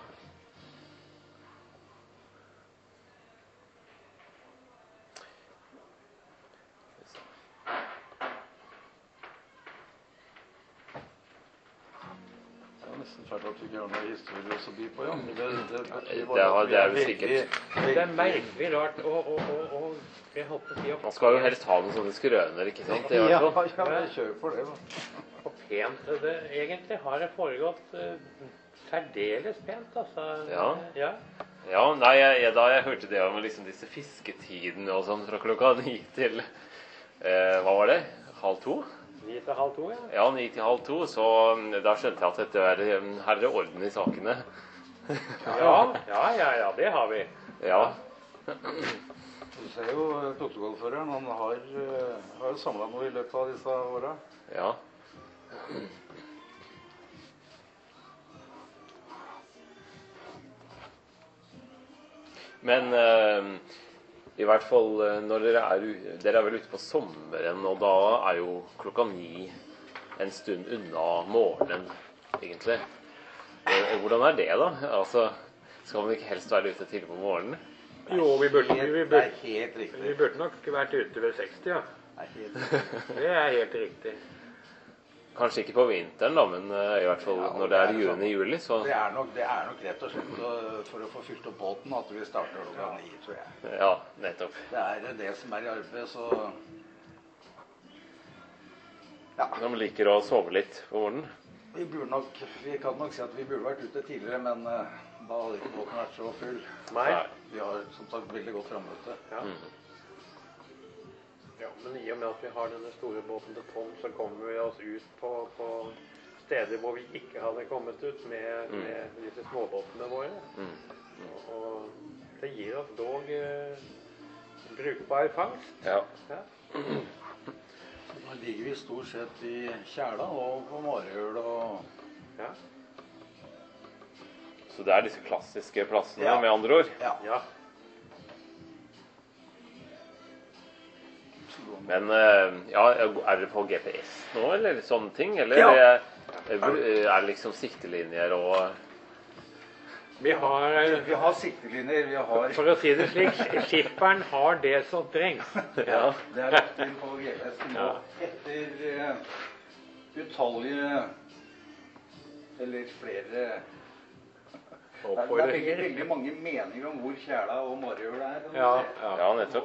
S3: nesten fælt at vi ikke har noen historie å by på, ja. Men det, det, det,
S1: Det har- det er vel sikkert.
S2: Det er merkelig rart, og, og, og, og jeg holdt på å si
S1: Man skal jo helst ha noen sånne skrøner, ikke sant? I
S3: Ja,
S1: hvert fall.
S3: ja, jeg kjører for det, da.
S2: og pent. Det, egentlig har det foregått uh, særdeles pent, altså.
S1: Ja.
S2: ja.
S1: Ja, nei, jeg, jeg, da jeg hørte det om liksom disse fisketidene og sånn fra klokka ni til eh, hva var det? Halv to?
S2: Ni til halv to, ja.
S1: Ja, ni til halv to, så mm, da skjønte jeg at dette er mm, her er det orden i sakene.
S2: Ja, ja, ja, ja, det har vi.
S1: Ja.
S3: Du ser jo doktorgolfføreren, han har, uh, har jo samlet noe i løpet av disse årene.
S1: Ja. Men eh, i hvert fall eh, når dere er, u- dere er vel ute på sommeren, og da er jo klokka ni en stund unna morgenen, egentlig. Eh, Hvordan er det, da? Altså, skal man ikke helst være ute tidlig på morgenen?
S2: Jo, vi burde, vi,
S3: Det
S2: burde,
S3: er helt
S2: vi
S3: riktig.
S2: burde nok vært ute ved seksti, ja.
S3: Det er helt riktig.
S2: Det er helt riktig.
S1: Kanskje ikke på vinteren, da, men eh, i hvert fall
S3: Ja, og
S1: når det
S3: det
S1: er
S3: er sånn-
S1: juni-juli, så
S3: Det er nok, det er nok rett og slett å- for å få fylt opp båten at vi starter klokka ni, tror jeg.
S1: ja, nettopp.
S3: Det er det som er i arbeid, så ja.
S1: Når man liker å sove litt på morgenen.
S3: Vi burde nok, vi kan nok si at vi burde vært ute tidligere, men eh, da hadde ikke båten vært så full.
S2: Nei.
S3: Vi har som sagt veldig godt frammøte.
S2: Ja. Ja, men i og med at vi har denne store båten til Tom, så kommer vi oss ut på, på steder hvor vi ikke hadde kommet ut med,
S1: Mm.
S2: med disse småbåtene våre.
S1: Mm.
S2: Og, og det gir oss dog eh, brukbar fangst.
S1: Ja.
S2: Ja.
S3: Nå ligger vi stort sett i Kjæla og på Marøl og
S2: Ja.
S1: Så det er disse klassiske plassene,
S3: Ja.
S1: med andre ord.
S3: ja.
S2: Ja.
S1: Men eh, ja, er dere på G P S nå, eller sånne ting? Eller
S3: Ja.
S1: eh, er det liksom siktelinjer og
S2: Vi har,
S3: Vi har siktelinjer, vi har
S2: for å si det slik, skipperen har det som trengs.
S1: Ja.
S3: Det er lagt inn på G P S-en nå
S2: Ja.
S3: etter uh, utallige eller flere Det er, det er veldig, veldig mange meninger om hvor Kjæla og Marøl er. kan du
S2: Ja,
S3: si.
S2: ja.
S1: Ja, nettopp.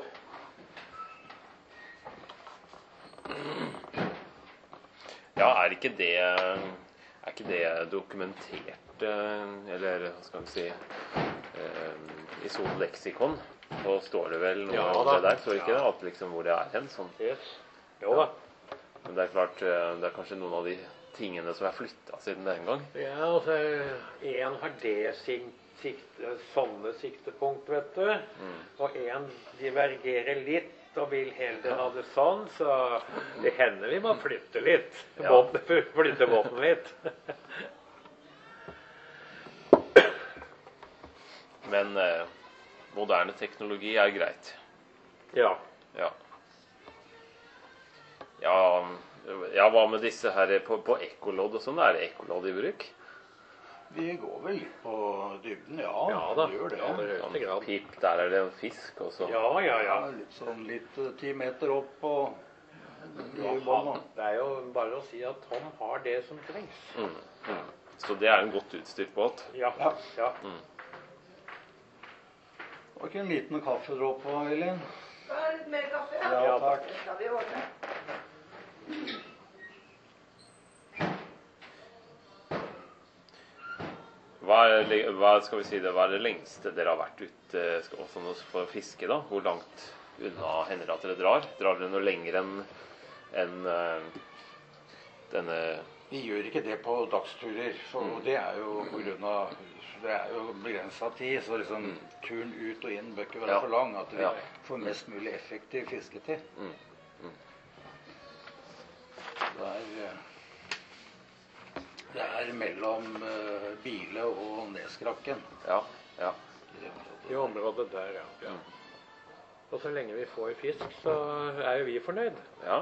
S1: Ja, er ikke det Er ikke det dokumentert, eh, eller hva skal vi si eh, I Sol leksikon så står det vel noe
S2: Ja,
S1: om
S2: da.
S1: det der, står det ikke
S2: Ja.
S1: det? At liksom hvor det er hen, sånn.
S2: Yes. Jo da.
S1: Men det er klart, eh, det er kanskje noen av de tingene som er flytta siden den gang.
S2: Ja, altså, en har det sin- sikte, sånne siktepunkt, vet du.
S1: Mm.
S2: Og en divergerer litt og vil heller ha det sånn, så det hender vi må flytte litt.
S1: Ja.
S2: Båten, flytte båten litt.
S1: Men eh, moderne teknologi er greit.
S2: Ja.
S1: Ja. Ja, ja, hva med disse her på, på ekkolodd og sånn? Er det ekkolodd i bruk?
S3: Vi går vel litt på dybden, ja.
S2: Ja da.
S3: Vi gjør det.
S2: Ja, det
S1: Sånn
S2: høyeste grad.
S1: pip, der er det en fisk, og så
S2: Ja, ja, ja.
S3: Ja, litt sånn litt eh, ti meter opp og
S2: Ja,
S3: i bånn, da.
S2: det er jo bare å si at Tom har det som trengs.
S1: mm, mm. Så det er en godt utstyrt båt.
S2: Ja.
S3: Ja.
S2: ja.
S3: Var ikke en liten kaffedråpe, Elin?
S4: Det er litt mer kaffe, ja.
S3: Ja,
S2: Ja,
S3: takk.
S4: Det skal vi ordne.
S1: Hva er, le- hva skal vi si det, hva er det lengste dere har vært ute skal- også nå for å fiske, da? Hvor langt unna hender det at dere drar? Drar dere noe lenger enn enn, eh, denne
S3: Vi gjør ikke det på dagsturer, så
S1: Mm.
S3: det er jo på grunn av det er jo begrensa tid, så liksom turen ut og inn bør ikke være
S1: Ja.
S3: for lang. At vi
S1: Ja.
S3: får mest mulig effektiv fisketid.
S1: Mm. Mm.
S3: Det er, eh, det er mellom uh, Bile og Neskrakken.
S1: Ja. Ja.
S2: I området der, ja. ja.
S1: Mm.
S2: Og så lenge vi får fisk, så er jo vi fornøyd.
S1: Ja.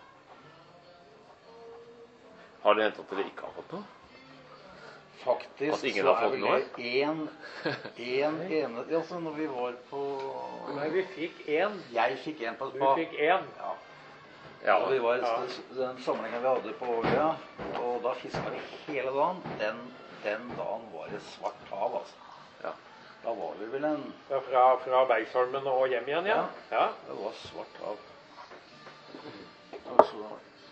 S1: Har det hendt at dere ikke har fått noe?
S3: Faktisk
S1: At ingen
S3: så
S1: har
S3: er
S1: fått
S3: vel
S1: noe?
S3: det én en ene Altså, når vi var på
S2: Nei, vi fikk én.
S3: Jeg fikk en på
S2: Du
S3: spa.
S2: fikk én.
S3: Ja.
S1: Ja.
S3: Og vi var,
S2: Ja.
S3: Den samlingen vi hadde på Årøya, og da fiska vi hele dagen. Den, den dagen var det svart hav, altså.
S1: Ja.
S3: Da var vi vel en
S2: Ja, fra, fra Bergsholmen og hjem igjen, ja. Ja.
S3: Det var svart hav. Altså,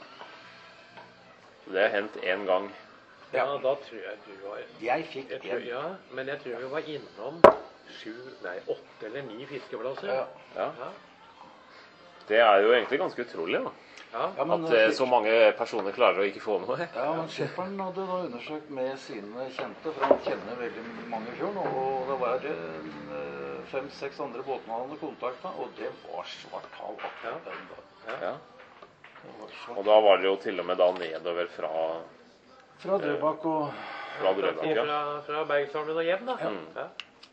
S1: Det har hendt én gang.
S2: Ja, da tror jeg du var
S3: jeg fikk
S2: jeg tror,
S3: en.
S2: Ja, men jeg tror vi var innom sju, nei, åtte eller ni fiskeplasser.
S3: Ja.
S1: Ja.
S2: Ja.
S1: Det er jo egentlig ganske utrolig, da.
S2: Ja.
S3: Ja, men,
S1: At eh, så mange personer klarer å ikke få noe.
S3: Ja, men skipperen hadde da undersøkt med sine kjente, for han kjenner veldig mange i fjorden, og det var eh, fem-seks andre båtene han hadde kontakta, og det var svart hav akkurat den dagen.
S2: Ja.
S1: Ja.
S3: Det var svart.
S1: Og da var det jo til og med da nedover fra,
S3: Fra Drøbak og
S1: fra Drøbak,
S2: Og
S1: ja.
S2: fra, fra Bergsholmen og hjem, da.
S1: Mm.
S2: Ja.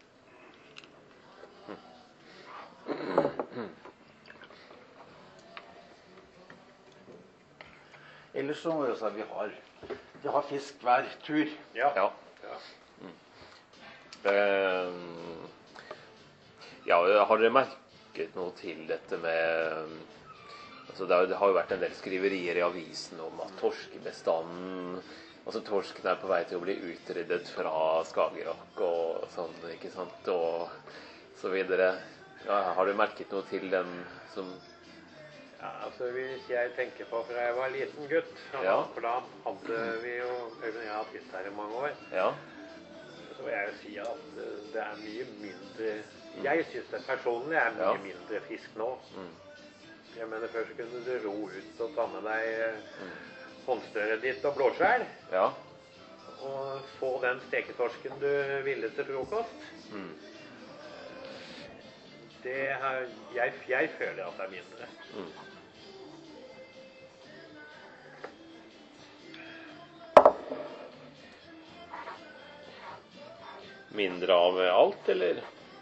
S3: ellers så må jeg si vi har, vi har fisk hver tur.
S2: Ja.
S1: Ja.
S2: Ja.
S1: Eh, ja, har dere merket noe til dette med altså det, har, det har jo vært en del skriverier i avisen om at torskebestanden altså torsken er på vei til å bli utryddet fra Skagerrak og sånn, ikke sant, og så videre. Ja, har du merket noe til den som
S2: Ja, altså Hvis jeg tenker på fra jeg var liten gutt,
S1: Ja.
S2: for da hadde vi jo Øyvind og jeg har hatt fisk her i mange år,
S1: Ja.
S2: så vil jeg jo si at eh, det er mye mindre Jeg syns det personlig er mye
S1: Ja.
S2: mindre fisk nå.
S1: Mm.
S2: Jeg mener Før så kunne du ro ut og ta med deg eh, håndstøret ditt og blåskjell
S1: Ja.
S2: og få den steketorsken du ville til frokost.
S1: Mm.
S2: Det er, jeg, jeg føler at det er mindre.
S1: Mm. Mindre av alt, eller?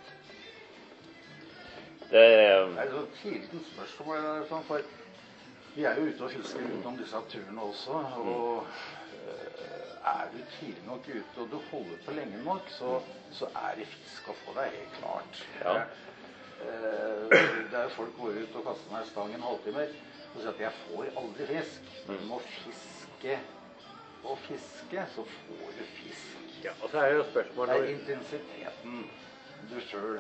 S1: Det
S3: Det er jo et kilent spørsmål, eller sånn, for vi er jo ute og fisker utenom disse turene også, og eh, er du tidlig nok ute, og du holder på lenge nok, så, så er det fisk å få deg, helt klart.
S1: Ja.
S3: Eh, det er jo folk går ut og kaster ned stang en halvtime, og sier at jeg får aldri fisk. Du må fiske og fiske, så får du fisk.
S2: Ja, og så er det jo
S3: Det
S2: spørsmålet
S3: er intensiteten du selv.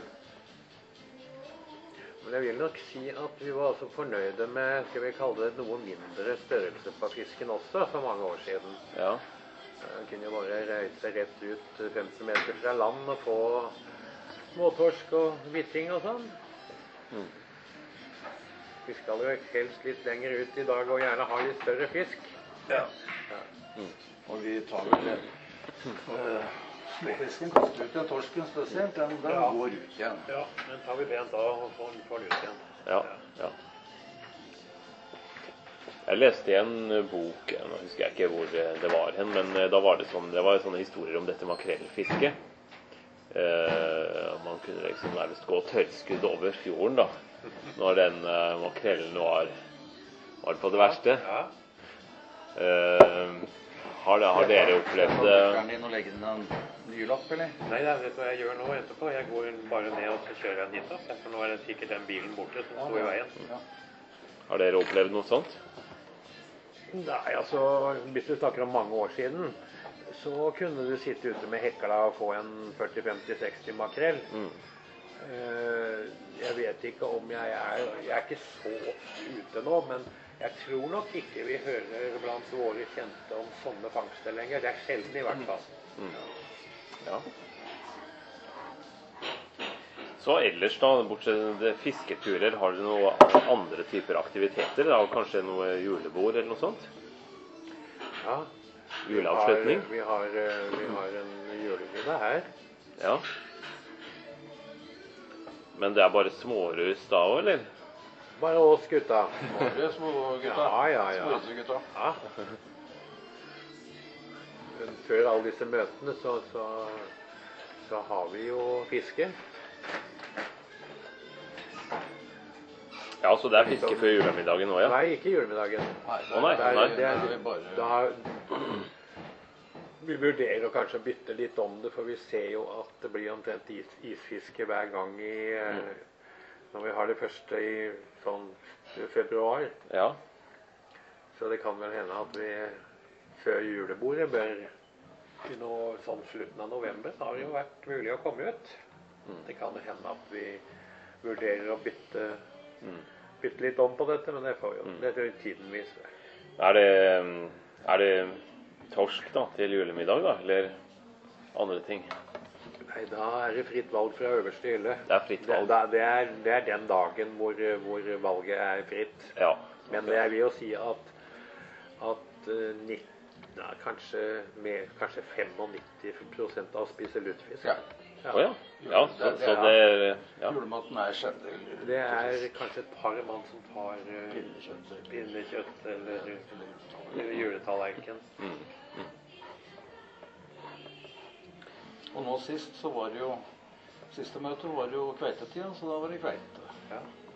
S2: Men jeg vil nok si at vi var også fornøyde med, skal vi kalle det, noe mindre størrelse på fisken også for mange år siden.
S1: Ja.
S2: Jeg kunne jo bare reise rett ut femti meter fra land og få småtorsk og hvitting og sånn.
S1: Mm.
S2: Vi skal jo helst litt lenger ut i dag og gjerne ha litt større fisk.
S3: Ja.
S1: Mm.
S3: Og vi tar vel uh, småfisken, kaster ut den torsken spesielt, den, den
S2: Ja.
S3: går ut igjen.
S2: Ja, men tar vi pent av og får får den ut igjen.
S1: Ja, ja. Jeg leste i en bok, nå husker jeg ikke hvor det var hen, men da var det sånn, det var sånne historier om dette makrellfiske. Eh, man kunne liksom nærmest gå tørrskudd over fjorden da, når den eh, makrellen var, var på det verste.
S2: Ja.
S1: Eh, har, det, har dere opplevd
S3: Skal
S1: det?
S3: bukkeren din og legge inn en ny lapp, eller?
S2: Nei, det vet du hva jeg gjør nå etterpå. Jeg går bare ned og så kjører jeg den hit opp. For nå er det sikkert den bilen borte som står i veien.
S3: Ja.
S1: Har dere opplevd noe sånt?
S2: Nei, altså, hvis du snakker om mange år siden, så kunne du sitte ute med hekla og få en førti femti seksti makrell.
S1: Mm.
S2: Eh, Jeg vet ikke om jeg er Jeg er ikke så ute nå, men jeg tror nok ikke vi hører blant våre kjente om sånne fangster lenger. Det er sjelden i hvert fall.
S1: Mm. Ja. Så ellers da, bortsett fra fisketurer, har dere noen andre typer aktiviteter? Da? Kanskje noe julebord eller noe sånt?
S2: Ja.
S1: Juleavslutning?
S2: Vi har, vi har, eh, vi har en julemiddag her.
S1: Ja. Men det er bare smårus da også, eller?
S2: Bare oss gutta.
S3: Bare små gutta.
S2: Ja, ja, ja.
S3: Små gutta.
S2: Ja. Men før alle disse møtene så, så, så har vi jo fiske.
S1: Ja, så det er fiske før julemiddagen nå, ja?
S2: Nei, ikke julemiddagen.
S3: Nei,
S1: Å, nei,
S2: Det er-
S1: nei.
S2: det er-
S3: Da er vi bare-
S2: Da, vi vurderer å kanskje bytte litt om det, for vi ser jo at det blir omtrent is, isfiske hver gang i, eh, når vi har det første i sånn februar.
S1: Ja.
S2: Så det kan vel hende at vi før julebordet bør i noe sånn slutten av november har det jo vært mulig å komme ut.
S1: Mm.
S2: Det kan hende at vi vurderer å bytte,
S1: Mm.
S2: bytte litt om på dette, men det får jo
S1: Mm.
S2: det tror jeg tiden viser.
S1: Er det, er det torsk da, til julemiddag da, eller andre ting?
S2: Nei, da er det fritt valg fra øverste hylle.
S1: Det er fritt valg.
S2: Det, da- det, er, det er den dagen hvor, hvor valget er fritt.
S1: Ja.
S2: Men det vil jo si at, at eh, nitt- ja, kanskje, mer, kanskje femognitti prosent av spiser lutefisk.
S3: Ja.
S1: Å ja. Ja, så,
S3: Det- det
S1: så
S3: er-
S1: det er, ja.
S3: Julematen er skjedde.
S2: Det er kanskje et par mann som tar uh,
S3: Pinnekjøtt.
S2: pinnekjøtt eller, eller juletallerken.
S1: Mm.
S3: Og nå sist så var det jo Siste møte var det jo kveitetida, så da var det kveite.
S2: Ja.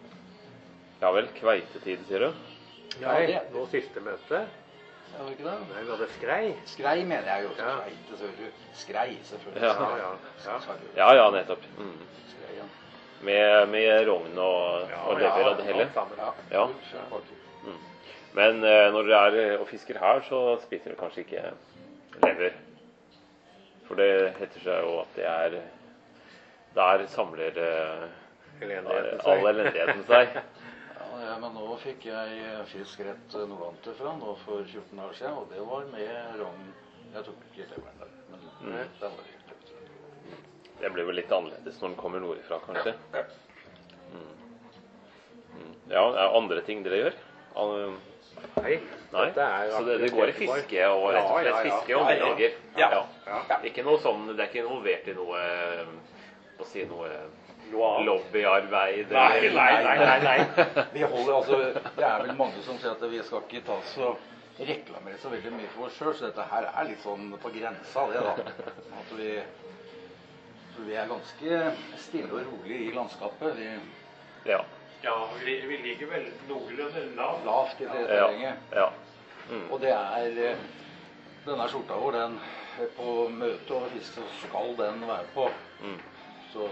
S1: Ja vel, kveitetid, sier du?
S2: Nei,
S3: det-
S2: nå siste møte.
S3: Ja, var det ikke det?
S2: Nei, vi hadde skrei.
S3: Skrei mener jeg jo.
S2: Ja.
S3: Kveite, så du. Skrei, selvfølgelig.
S1: Ja.
S2: Ja, ja, ja.
S3: Skrei,
S1: Ja, ja, nettopp. Mm.
S3: Skrei, ja.
S1: Med, med rogn og,
S2: Ja,
S1: og lever og det hele.
S2: alt sammen.
S3: Ja.
S1: Ja. Mm. Men eh, når dere er eh, og fisker her, så spiser dere kanskje ikke lever. For det heter seg jo at det er Der samler eh,
S2: Elendigheten seg.
S1: all elendigheten seg.
S3: Ja, ja, men nå fikk jeg fisk rett nordlandet fra nå for fjorten år siden, og det var med rogn. Jeg tok ikke leveren der, men
S1: Mm.
S3: det var ikke.
S1: Det blir vel litt annerledes når den kommer nordifra, kanskje.
S3: Ja.
S1: Mm. Mm. Ja, er det andre ting dere gjør? An-
S2: Nei,
S1: Nei,
S2: dette er
S1: så det, det går i fiske og rett og slett
S2: Ja, ja, ja.
S1: fiske og
S2: Ja, ja.
S1: middager.
S2: Ja.
S1: Ja. Ikke noe sånn, det er ikke involvert i noe eh, å si noe
S2: Noe annet?
S1: lobbyarbeid?
S2: Nei,
S1: eller-
S2: nei, nei, nei, nei.
S3: Vi holder altså, det er vel mange som sier at vi skal ikke ta så reklamere så veldig mye for oss sjøl, så dette her er litt sånn på grensa, det da. At vi, for vi er ganske stille og rolig i landskapet. Vi
S1: Ja.
S2: Ja, vi, vi ligger vel noenlunde lavt.
S3: lavt i det
S1: Ja.
S3: terrenget.
S1: Ja. Mm.
S3: Og det er eh, denne skjorta vår, den er på møte og fiske, så skal den være på.
S1: Mm.
S3: Så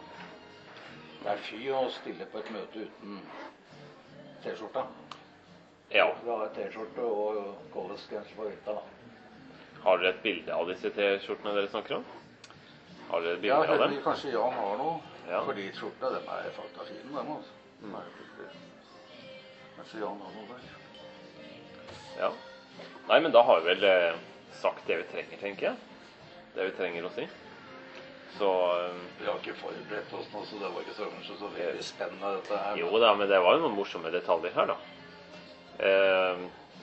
S3: det er fy å stille på et møte uten T-skjorta.
S1: Ja.
S3: Vi har T-skjorte og College-genser på hytta.
S1: Har dere et bilde av disse T-skjortene dere snakker om? Har dere et bilde
S3: Ja,
S1: av dem?
S3: heldig, kanskje Jan har noe.
S1: Ja.
S3: Fordi skjorta, den er faktisk fin, den altså.
S1: Mm.
S3: Den er skikkelig. Kanskje Jan har noe der.
S1: Ja. Nei, men da har vi vel eh, sagt det vi trenger, tenker jeg. Det vi trenger å si. Så eh,
S3: Vi har ikke forberedt oss nå, så det var ikke så, kanskje så veldig spennende dette her.
S1: jo da, men det var jo noen morsomme detaljer her, da. Eh,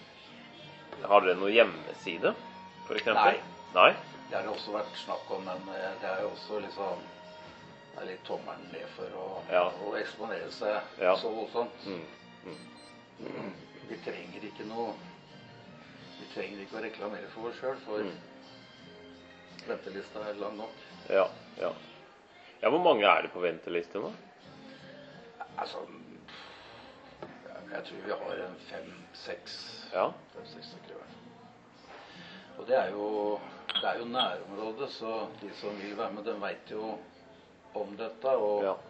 S1: har dere noen hjemmeside, for eksempel?
S3: Nei.
S1: Nei?
S3: Det har det også vært snakk om, men eh, det er jo også liksom det er litt tommelen ned for å,
S1: Ja.
S3: å eksponere seg
S1: Ja.
S3: så voldsomt.
S1: Mm.
S3: Vi trenger ikke noe Vi trenger ikke å reklamere for oss sjøl, for
S1: Mm.
S3: ventelista er lang nok.
S1: Ja, ja. Ja, hvor mange er det på venteliste nå?
S3: Altså Jeg tror vi har en fem-seks
S1: Ja.
S3: fem-seks stykker. i hvert fall. Og det er jo det er jo nærområdet, så de som vil være med, de veit jo om dette. Og
S1: Ja.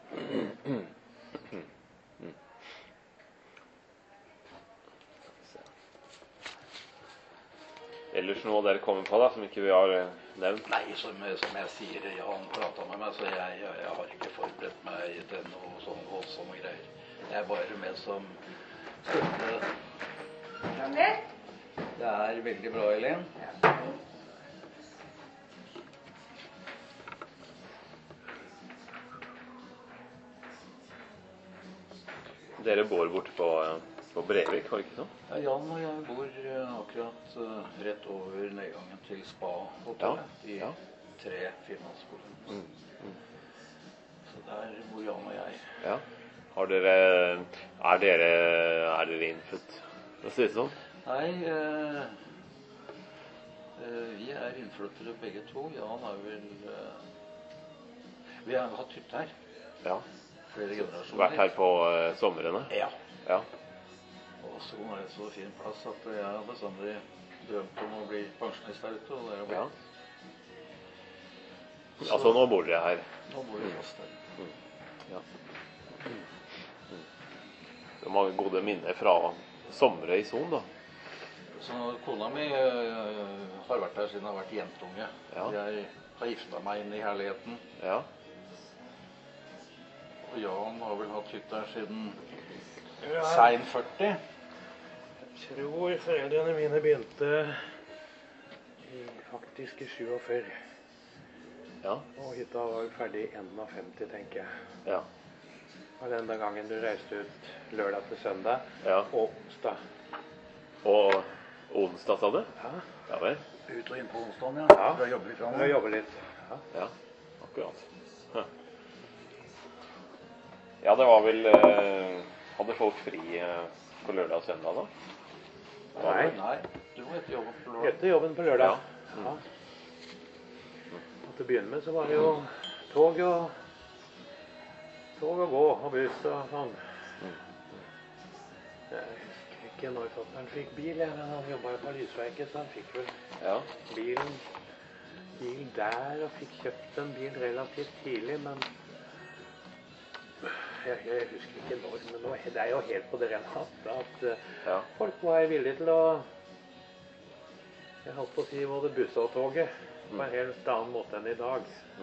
S1: Ellers noe dere kommer på da, som ikke vi har eh, nevnt?
S3: Nei, som, som jeg sier, Jan prata med meg, så jeg, jeg, jeg har ikke forberedt meg til noe sånn voldsomme greier. Jeg er bare med som støtte.
S4: Jeanette?
S3: Det er veldig bra, Helen.
S1: Dere bor borte på, eh, på Brevik, var det ikke sånn?
S3: Ja, Jan og jeg bor eh, akkurat eh, rett over nedgangen til Spa-hotellet i
S1: ja.
S3: tre firmannsboliger.
S1: Mm.
S3: Så der bor Jan og jeg.
S1: Ja. Har dere, er dere, er dere innfødt, for å si det sånn?
S3: Nei, eh, eh, vi er innflyttere begge to. Jan er vel eh, Vi har hatt hytte her
S1: Ja.
S3: flere generasjoner.
S1: Vært her på eh, somrene?
S3: Ja.
S1: Ja.
S3: Og så er det så fin plass at jeg har bestandig drømt om å bli pensjonist der ute. Og det er jo
S1: Ja.
S3: Så
S1: Altså, nå bor dere her.
S3: nå bor vi fast der.
S1: Ja. Det er mange gode minner fra, somre i Son, da.
S3: Så kona mi eh, har vært her siden jeg har vært jentunge.
S1: Ja.
S3: Jeg har gifta meg inn i herligheten.
S1: Ja.
S3: Og Jan har vel hatt hytta her siden sein førti.
S2: Jeg tror foreldrene mine begynte i, faktisk i syttiåtte.
S1: Ja.
S2: Og hytta var vel ferdig i femti, tenker jeg.
S1: Ja.
S2: Og den dagen du reiste ut lørdag til søndag,
S1: Ja.
S2: og onsdag.
S1: Og onsdag, sa du?
S2: Ja,
S1: Ja vel.
S3: Ut og inn på onsdagen, ja.
S2: Ja.
S3: Da jobber vi
S2: jeg
S3: framover.
S2: jobber litt. Ja.
S1: Ja, akkurat. Hm. Ja, det var vel eh, Hadde folk fri eh, på lørdag og søndag, da?
S2: Nei,
S3: Nei, du må etter jobben på lørdag.
S2: etter jobben på lørdag.
S1: Ja.
S2: Ja. Og til å begynne med så var det jo tog og tog og gå og buss og sånn. Jeg husker ikke når fatteren fikk bil, jeg, men han jobbet jo på Lysverket, så han fikk vel
S1: Ja.
S2: bilen, bil der og fikk kjøpt en bil relativt tidlig, men jeg, jeg husker ikke når, men nå, det er jo helt på det rene at, at eh,
S1: Ja.
S2: folk var villige til å, jeg holdt på å si både busse og toget, på en helt annen måte enn i dag.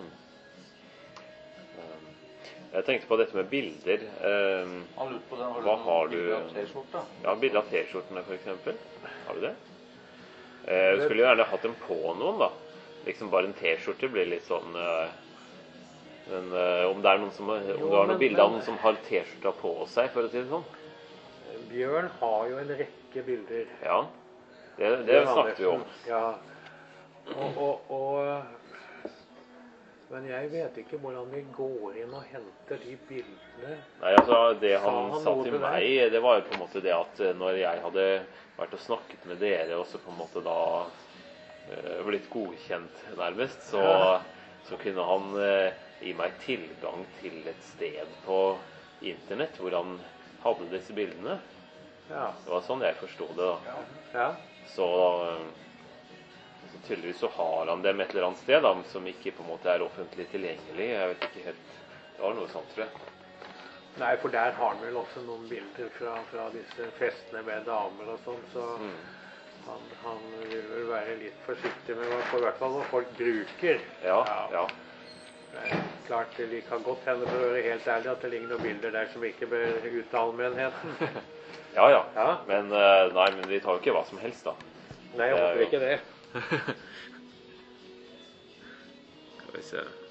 S1: Um, Jeg tenkte på dette med bilder. Um,
S3: Han lurte på den. Har du
S1: Hva
S3: noen
S1: har du-
S3: bilder av T-skjorta?
S1: ja, bilder av T-skjortene, for eksempel. Har du det? Eh, Jeg skulle gjerne hatt dem på noen, da. Liksom bare en T-skjorte blir litt sånn eh, Men eh, om det er noen som Om
S2: Jo,
S1: du har noen
S2: men-
S1: bilder av
S2: men-
S1: noen som har T-skjorta på seg, for å si det sånn.
S2: Bjørn har jo en rekke bilder.
S1: Ja. Det, det
S2: Bjørn
S1: snakket vi om.
S2: Andersen, Ja. Og, og, og, men jeg vet ikke hvordan vi går inn og henter de bildene.
S1: Nei, altså Det
S2: Sa
S1: han
S2: han
S1: sa
S2: noe
S1: til
S2: til deg?
S1: meg, det var jo på en måte det at eh, når jeg hadde vært og snakket med dere, og så på en måte da eh, blitt godkjent nærmest, så, så kunne han eh, gi meg tilgang til et sted på internett hvor han hadde disse bildene.
S2: Ja.
S1: Det var sånn jeg forstod det, da.
S2: Ja.
S1: Så, eh, så tydeligvis så har han dem et eller annet sted da, som ikke på en måte er offentlig tilgjengelig. Jeg vet ikke helt. Det var noe sånt, tror jeg.
S2: Nei, for der har han vel også noen bilder fra, fra disse festene med damer og sånn, så
S1: Mm.
S2: han, han vil vel være litt forsiktig med hva, på hvert fall hva folk bruker.
S1: Ja, ja.
S2: Det er klart det kan godt hende, for å være helt ærlig, at det ligger noen bilder der som ikke bør ut til allmennheten.
S1: Ja, ja.
S2: Ja.
S1: Men, eh, nei, men vi tar jo ikke hva som helst, da.
S2: Nei, jeg
S1: Det er
S2: håper
S1: jo-
S2: ikke det.
S1: Skal vi se.